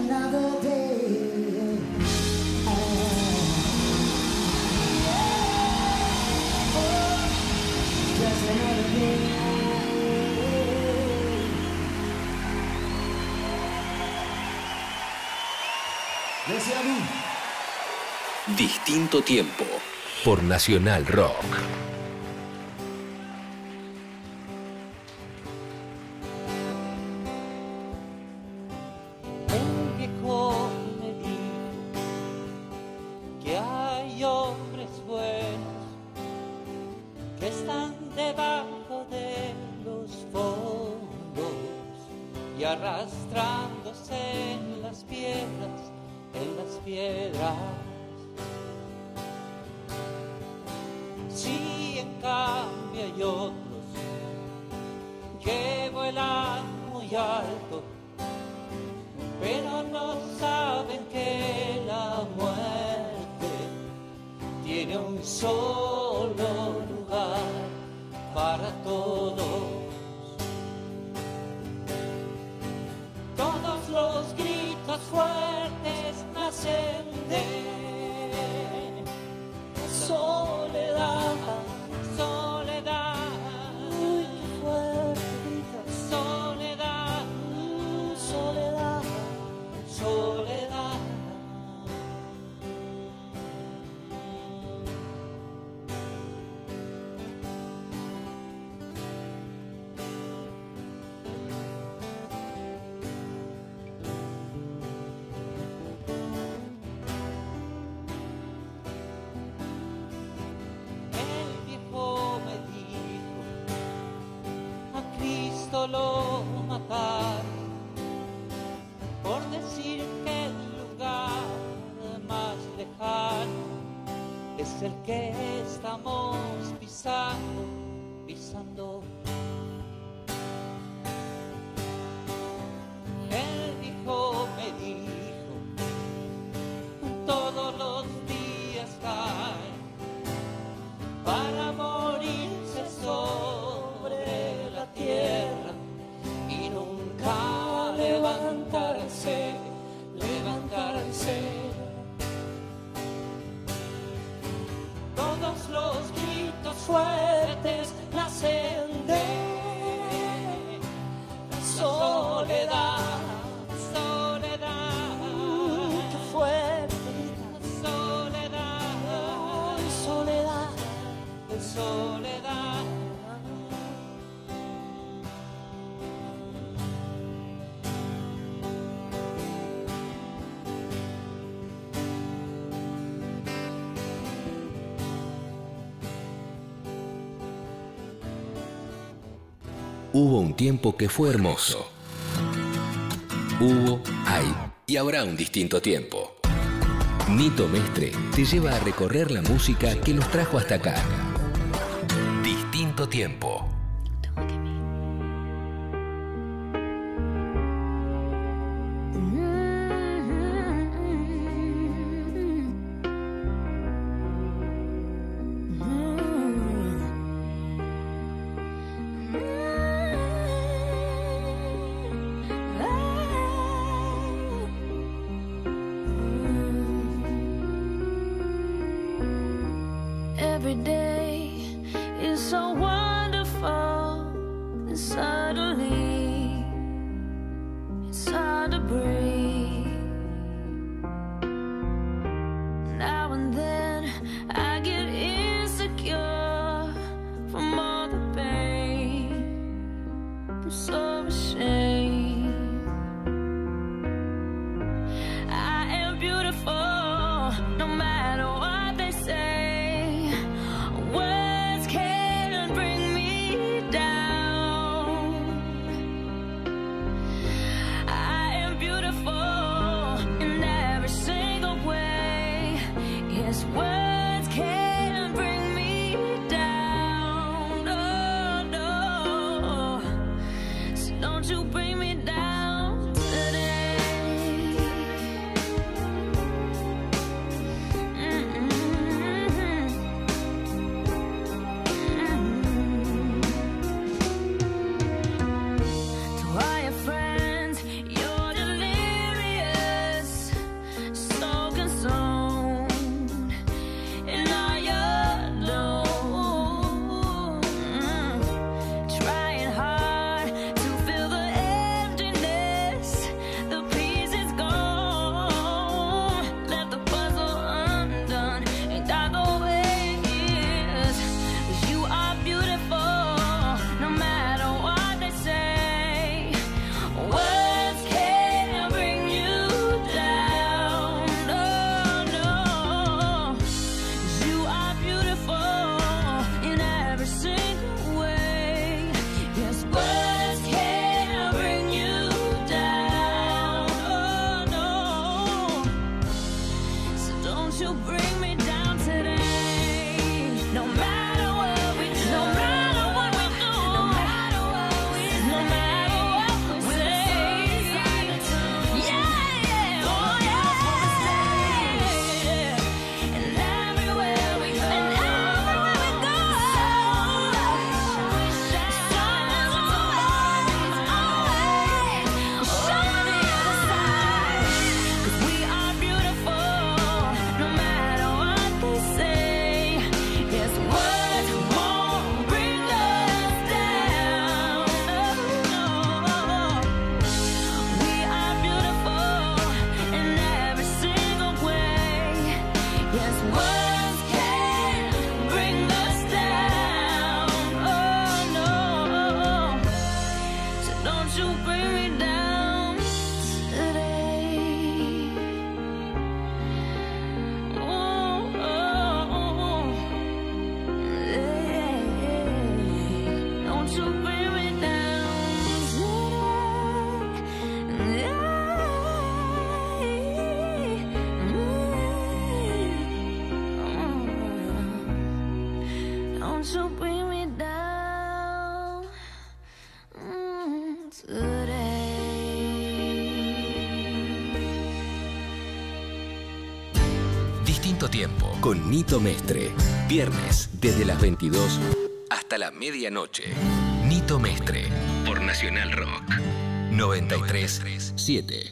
Speaker 12: another day. Oh, just another day.
Speaker 1: Distinto tiempo por Nacional Rock.
Speaker 6: El viejo me dijo que hay hombres buenos que están debajo de los fondos y arrastrándose en las piedras, en las piedras. Sí, en cambio hay otros que vuelan muy alto, pero no saben que la muerte tiene un solo lugar para todos. Todos los gritos fuertes nacen de soledad, soledad. Uy, qué fuerte grita. Soledad, soledad, soledad. Lo mataron por decir que el lugar más lejano es el que estamos pisando, pisando. El hijo me dijo, todos los días caen para morirse sobre la tierra. Levantarse, levantarse. Todos los gritos fuertes nacen de soledad, soledad. Uy, qué fuerte, soledad, soledad, soledad.
Speaker 1: Hubo un tiempo que fue hermoso. Hubo, hay y habrá un distinto tiempo. Nito Mestre te lleva a recorrer la música que nos trajo hasta acá. Distinto tiempo.
Speaker 17: Every day is so wonderful, and suddenly it's hard to breathe. Now and then I get insecure from all the pain. I'm so ashamed. I am beautiful, no matter what they say. Words can't bring me down, no, no. So don't you bring me down today. Mm-hmm. Mm-hmm. To all your friends, you're delirious. Don't you bring me down today. Oh, oh, oh. Yeah, yeah. Don't you bring me down today. Yeah. Don't you bring me down mm, today.
Speaker 1: Distinto tiempo con Nito Mestre. Viernes desde las veintidós hasta la medianoche. Nito Mestre por Nacional Rock noventa y tres punto siete.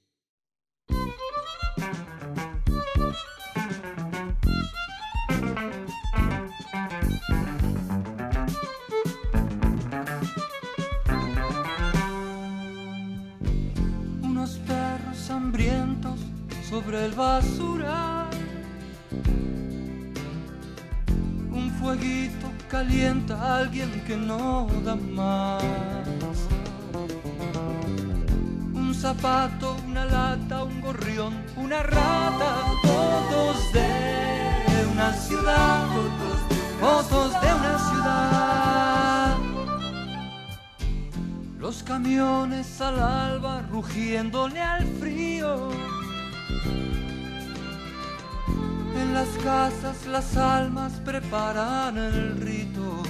Speaker 8: Unos perros hambrientos sobre el basural. Un fueguito calienta a alguien que no da más. Un zapato, una lata, un gorrión, una rata, todos de una ciudad, todos de una ciudad. Los camiones al alba rugiéndole al frío. En las casas las almas preparan el rito.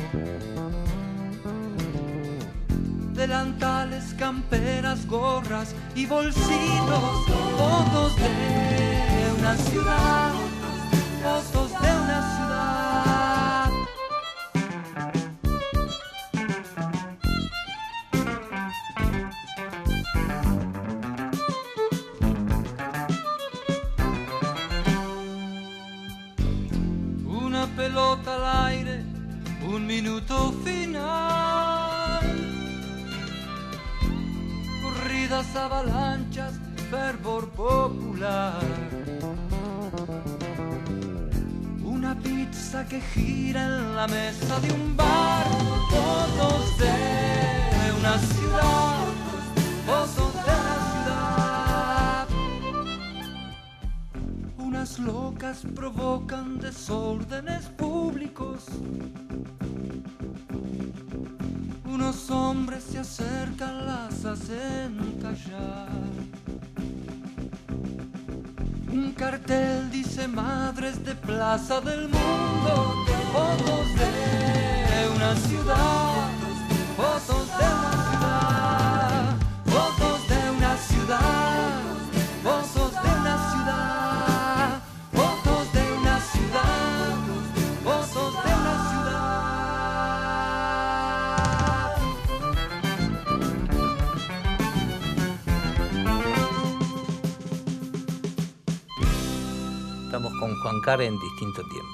Speaker 8: Delantales, camperas, gorras y bolsitos, todos de una ciudad, todos de una ciudad. Una pelota al aire, un minuto final. Corridas, avalanchas, fervor popular. Una pizza que gira en la mesa de un bar. Todos de una ciudad, todos de una ciudad. Unas locas provocan desórdenes públicos. Unos hombres se acercan, las hacen callar. Un cartel dice madres de Plaza del Mundo, fotos de una ciudad, fotos de una ciudad, fotos de una ciudad, fotos de una ciudad, fotos de una ciudad, fotos de una ciudad.
Speaker 3: Estamos con Juan Car en Distinto Tiempo.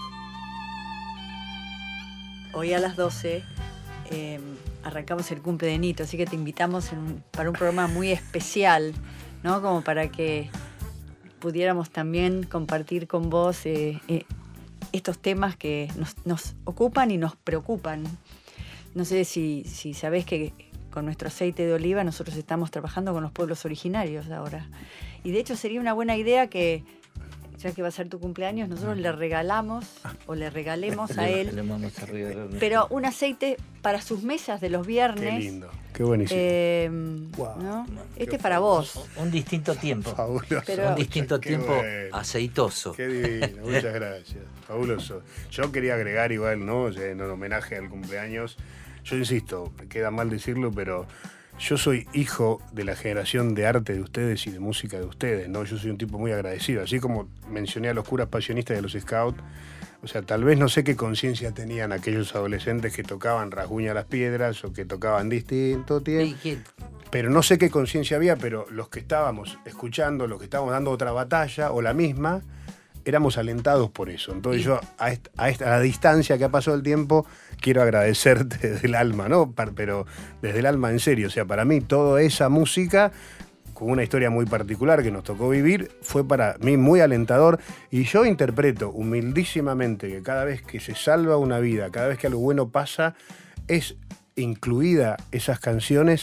Speaker 2: Hoy a las doce eh, arrancamos el cumple de Nito, así que te invitamos en un- para un programa muy especial, ¿no? Como para que pudiéramos también compartir con vos eh, eh, estos temas que nos, nos ocupan y nos preocupan. No sé si, si sabés que con nuestro aceite de oliva nosotros estamos trabajando con los pueblos originarios ahora. Y de hecho sería una buena idea que, ya que va a ser tu cumpleaños, nosotros le regalamos o le regalemos a
Speaker 3: Le-
Speaker 2: él,
Speaker 3: le vamos a regalar una-
Speaker 2: pero un aceite para sus mesas de los viernes.
Speaker 5: Qué lindo, qué buenísimo.
Speaker 2: Eh,
Speaker 5: Wow.
Speaker 2: ¿no? Este es para vos.
Speaker 3: Un distinto tiempo.
Speaker 5: Fabuloso.
Speaker 2: Pero-
Speaker 3: un distinto
Speaker 5: Qué
Speaker 3: tiempo
Speaker 5: bueno.
Speaker 3: aceitoso.
Speaker 5: Qué divino, muchas gracias. Fabuloso. Yo quería agregar igual, ¿no? O sea, en homenaje al cumpleaños. Yo insisto, me queda mal decirlo, pero yo soy hijo de la generación de arte de ustedes y de música de ustedes, ¿no? Yo soy un tipo muy agradecido. Así como mencioné a los curas pasionistas de los Scouts, o sea, tal vez no sé qué conciencia tenían aquellos adolescentes que tocaban Rasguña las Piedras o que tocaban Distinto Tiempo. Pero no sé qué conciencia había, pero los que estábamos escuchando, los que estábamos dando otra batalla o la misma, éramos alentados por eso. Entonces
Speaker 3: Sí.
Speaker 5: yo, a, esta, a, esta, a la distancia que ha pasado el tiempo, quiero agradecerte desde el alma, ¿no? Par- Pero desde el alma en serio. O sea, para mí toda esa música, con una historia muy particular que nos tocó vivir, fue para mí muy alentador. Y yo interpreto humildísimamente que cada vez que se salva una vida, cada vez que algo bueno pasa, es incluida esas canciones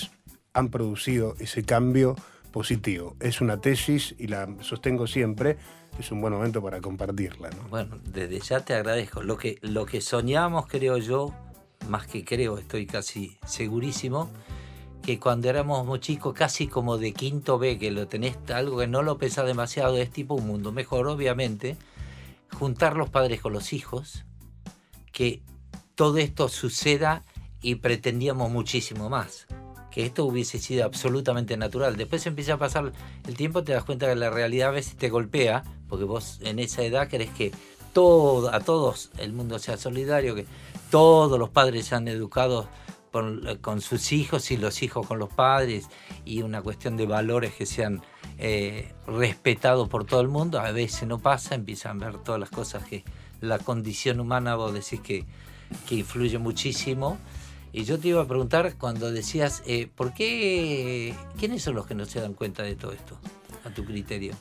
Speaker 5: han producido ese cambio positivo. Es una tesis y la sostengo siempre. Es un buen momento para compartirla, ¿no?
Speaker 3: Bueno, desde ya te agradezco. Lo que, lo que soñamos, creo yo, más que creo, estoy casi segurísimo, que cuando éramos muy chicos, casi como de quinto B, que lo tenés, algo que no lo pensás demasiado, es tipo un mundo mejor, obviamente, juntar los padres con los hijos, que todo esto suceda y pretendíamos muchísimo más, que esto hubiese sido absolutamente natural. Después empieza a pasar el tiempo, te das cuenta que la realidad a veces te golpea, porque vos en esa edad querés que todo, a todos el mundo sea solidario, que todos los padres sean educados por, con sus hijos y los hijos con los padres, y una cuestión de valores que sean eh, respetados por todo el mundo. A veces no pasa, empiezan a ver todas las cosas que la condición humana, vos decís que, que influye muchísimo. Y yo te iba a preguntar, cuando decías, eh, ¿por qué, quiénes son los que no se dan cuenta de todo esto, a tu criterio?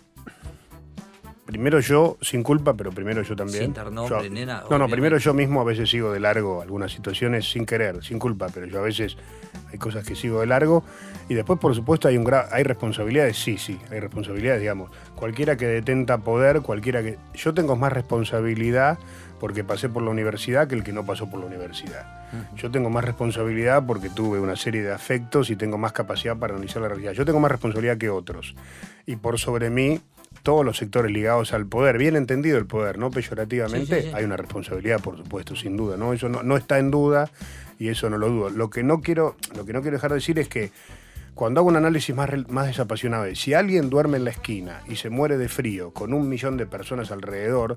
Speaker 5: Primero yo, sin culpa, pero primero yo también.
Speaker 3: Sin dar nombre,
Speaker 5: yo,
Speaker 3: nena.
Speaker 5: No,
Speaker 3: obviamente.
Speaker 5: no, primero yo mismo a veces sigo de largo algunas situaciones sin querer, sin culpa, pero yo a veces hay cosas que sigo de largo. Y después, por supuesto, hay un gra- hay responsabilidades, sí, sí, hay responsabilidades, digamos. Cualquiera que detenta poder, cualquiera que... Yo tengo más responsabilidad porque pasé por la universidad que el que no pasó por la universidad. Uh-huh. Yo tengo más responsabilidad porque tuve una serie de afectos y tengo más capacidad para analizar la realidad. Yo tengo más responsabilidad que otros. Y por sobre mí, todos los sectores ligados al poder, bien entendido el poder, no peyorativamente, sí, sí, sí. Hay una responsabilidad, por supuesto, sin duda, ¿no? Eso no, no está en duda y eso no lo dudo. Lo que no quiero, lo que no quiero dejar de decir es que cuando hago un análisis más, más desapasionado, es si alguien duerme en la esquina y se muere de frío con un millón de personas alrededor,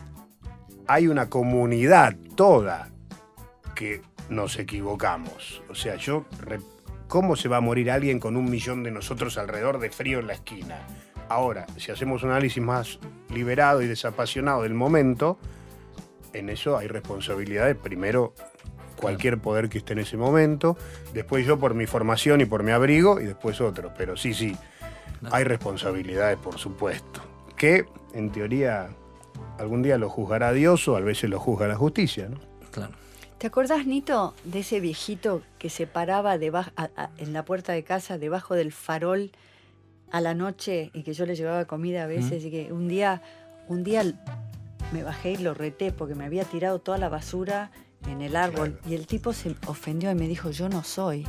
Speaker 5: hay una comunidad toda que nos equivocamos. O sea, yo, ¿cómo se va a morir alguien con un millón de nosotros alrededor de frío en la esquina? Ahora, si hacemos un análisis más liberado y desapasionado del momento, en eso hay responsabilidades. Primero, cualquier poder que esté en ese momento, después yo por mi formación y por mi abrigo, y después otro. Pero sí, sí, hay responsabilidades, por supuesto, que en teoría algún día lo juzgará Dios o a veces lo juzga la justicia, ¿no?
Speaker 3: Claro.
Speaker 2: ¿Te acordás, Nito, de ese viejito que se paraba debajo, a, a, en la puerta de casa, debajo del farol a la noche, y que yo le llevaba comida a veces, ¿Mm? Y que un día, un día me bajé y lo reté porque me había tirado toda la basura en el árbol, claro. Y el tipo se ofendió y me dijo, yo no soy.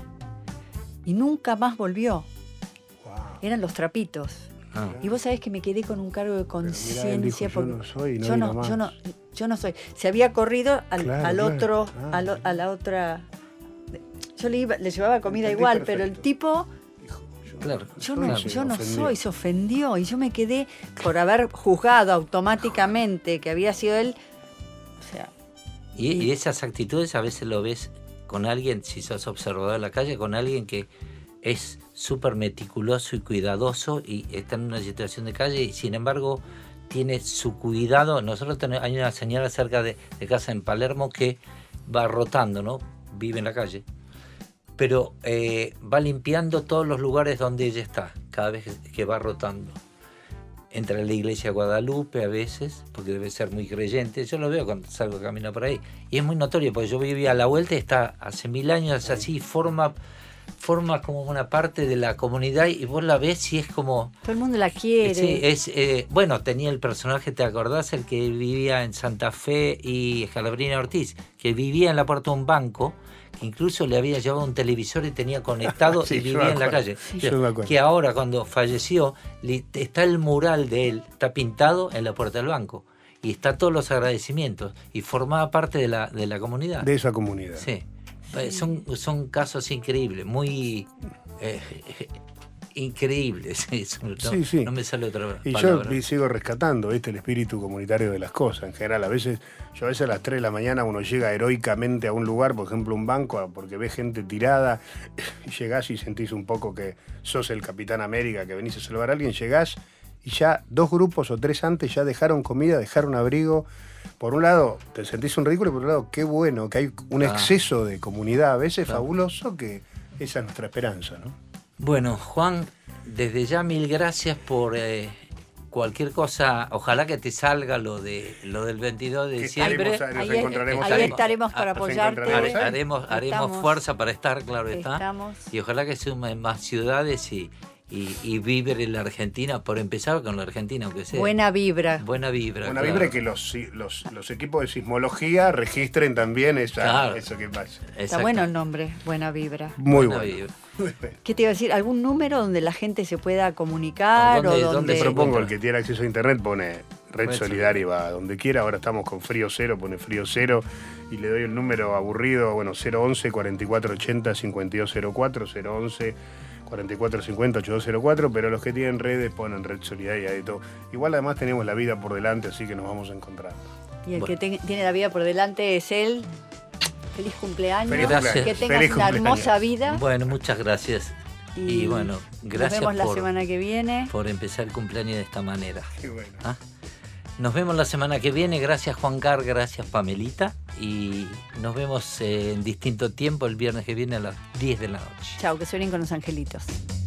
Speaker 2: Y nunca más volvió. Wow. Eran los trapitos. Ah. Y vos sabés que me quedé con un cargo de conciencia porque
Speaker 5: yo no soy, no
Speaker 2: yo, no, yo no yo no soy. Se había corrido al, claro, al otro, claro. a, lo, a la otra. Yo le iba, le llevaba comida Entendí igual, perfecto. Pero el tipo
Speaker 3: Claro,
Speaker 2: yo no, yo no soy, se ofendió y yo me quedé por haber juzgado automáticamente que había sido él. O sea,
Speaker 3: y, y esas actitudes a veces lo ves con alguien, si sos observador en la calle, con alguien que es súper meticuloso y cuidadoso y está en una situación de calle y sin embargo tiene su cuidado. Nosotros tenemos, hay una señora cerca de, de casa en Palermo que va rotando, ¿no? Vive en la calle. Pero eh, va limpiando todos los lugares donde ella está, cada vez que, que va rotando. Entra a la iglesia de Guadalupe a veces, porque debe ser muy creyente. Yo lo veo cuando salgo a caminar por ahí. Y es muy notorio, porque yo vivía a la vuelta y está hace mil años así, forma, forma como una parte de la comunidad y vos la ves y es como...
Speaker 2: Todo el mundo la quiere.
Speaker 3: Sí, es, eh, bueno, tenía el personaje, ¿te acordás? El que vivía en Santa Fe y Scalabrina Ortiz, que vivía en la puerta de un banco, incluso le había llevado un televisor y tenía conectado sí, y vivía en la calle. Sí, que ahora cuando falleció está el mural de él, está pintado en la puerta del banco y está todos los agradecimientos y formaba parte de la, de la comunidad.
Speaker 5: De esa comunidad.
Speaker 3: Sí, sí. Son, son casos increíbles, muy eh, increíbles. No,
Speaker 5: sí, sí.
Speaker 3: No me sale otra
Speaker 5: y
Speaker 3: palabra.
Speaker 5: Yo sigo rescatando, ¿viste? El espíritu comunitario de las cosas. En general, a veces, yo a veces a las tres de la mañana uno llega heroicamente a un lugar, por ejemplo un banco, porque ve gente tirada, y llegás y sentís un poco que sos el Capitán América, que venís a salvar a alguien, llegás y ya dos grupos o tres antes ya dejaron comida, dejaron abrigo. Por un lado, te sentís un ridículo, y por otro lado, qué bueno, que hay un ah. exceso de comunidad, a veces claro. Fabuloso, que esa es nuestra esperanza, ¿no?
Speaker 3: Bueno, Juan, desde ya mil gracias por eh, cualquier cosa, ojalá que te salga lo de lo del veintidós de
Speaker 5: Que
Speaker 3: diciembre.
Speaker 5: estaremos, nos
Speaker 2: Ahí,
Speaker 5: encontraremos
Speaker 2: ahí
Speaker 5: ahí.
Speaker 2: estaremos para
Speaker 5: Nos
Speaker 2: apoyarte.
Speaker 5: encontraremos ahí.
Speaker 3: Haremos, haremos
Speaker 2: Estamos-
Speaker 3: fuerza para estar, claro está.
Speaker 2: Estamos.
Speaker 3: Y ojalá que sumen más ciudades y, y, y vibre la Argentina, por empezar con la Argentina, aunque sea.
Speaker 2: Buena vibra.
Speaker 3: Buena vibra.
Speaker 5: Buena
Speaker 3: claro.
Speaker 5: vibra y que los, los, los equipos de sismología registren también esa,
Speaker 3: Claro.
Speaker 5: eso que pasa.
Speaker 2: Está bueno el nombre, Buena Vibra.
Speaker 5: Muy
Speaker 3: Buena
Speaker 5: bueno.
Speaker 3: vibra.
Speaker 2: ¿Qué te iba a decir? ¿Algún número donde la gente se pueda comunicar?
Speaker 3: ¿Dónde-
Speaker 2: o
Speaker 3: dónde
Speaker 2: donde...
Speaker 5: Te propongo, el que tiene acceso a internet pone Red
Speaker 3: Red
Speaker 5: Solidaria y va donde quiera. Ahora estamos con Frío Cero, pone Frío Cero y le doy el número aburrido, bueno, cero once, cuarenta y cuatro ochenta, cincuenta y dos cero cuatro, cero once, cuarenta y cuatro cincuenta, ochenta y dos cero cuatro, pero los que tienen redes ponen Red Solidaria y todo. Igual además tenemos la vida por delante, así que nos vamos encontrando.
Speaker 2: Y el
Speaker 3: Bueno.
Speaker 2: que te- tiene la vida por delante es él. Feliz cumpleaños.
Speaker 5: Feliz
Speaker 3: Gracias.
Speaker 2: Que tengas
Speaker 5: Feliz
Speaker 2: una
Speaker 5: cumpleaños.
Speaker 2: hermosa vida.
Speaker 3: Bueno, muchas gracias. Y, bueno, gracias
Speaker 2: Nos vemos la
Speaker 3: por,
Speaker 2: semana que viene.
Speaker 3: por empezar el cumpleaños de esta manera.
Speaker 5: Qué bueno.
Speaker 3: ¿Ah? Nos vemos la semana que viene. Gracias Juan Car, gracias Pamelita. Y nos vemos eh, en distinto tiempo el viernes que viene a las diez de la noche.
Speaker 2: Chao, que suenen con los angelitos.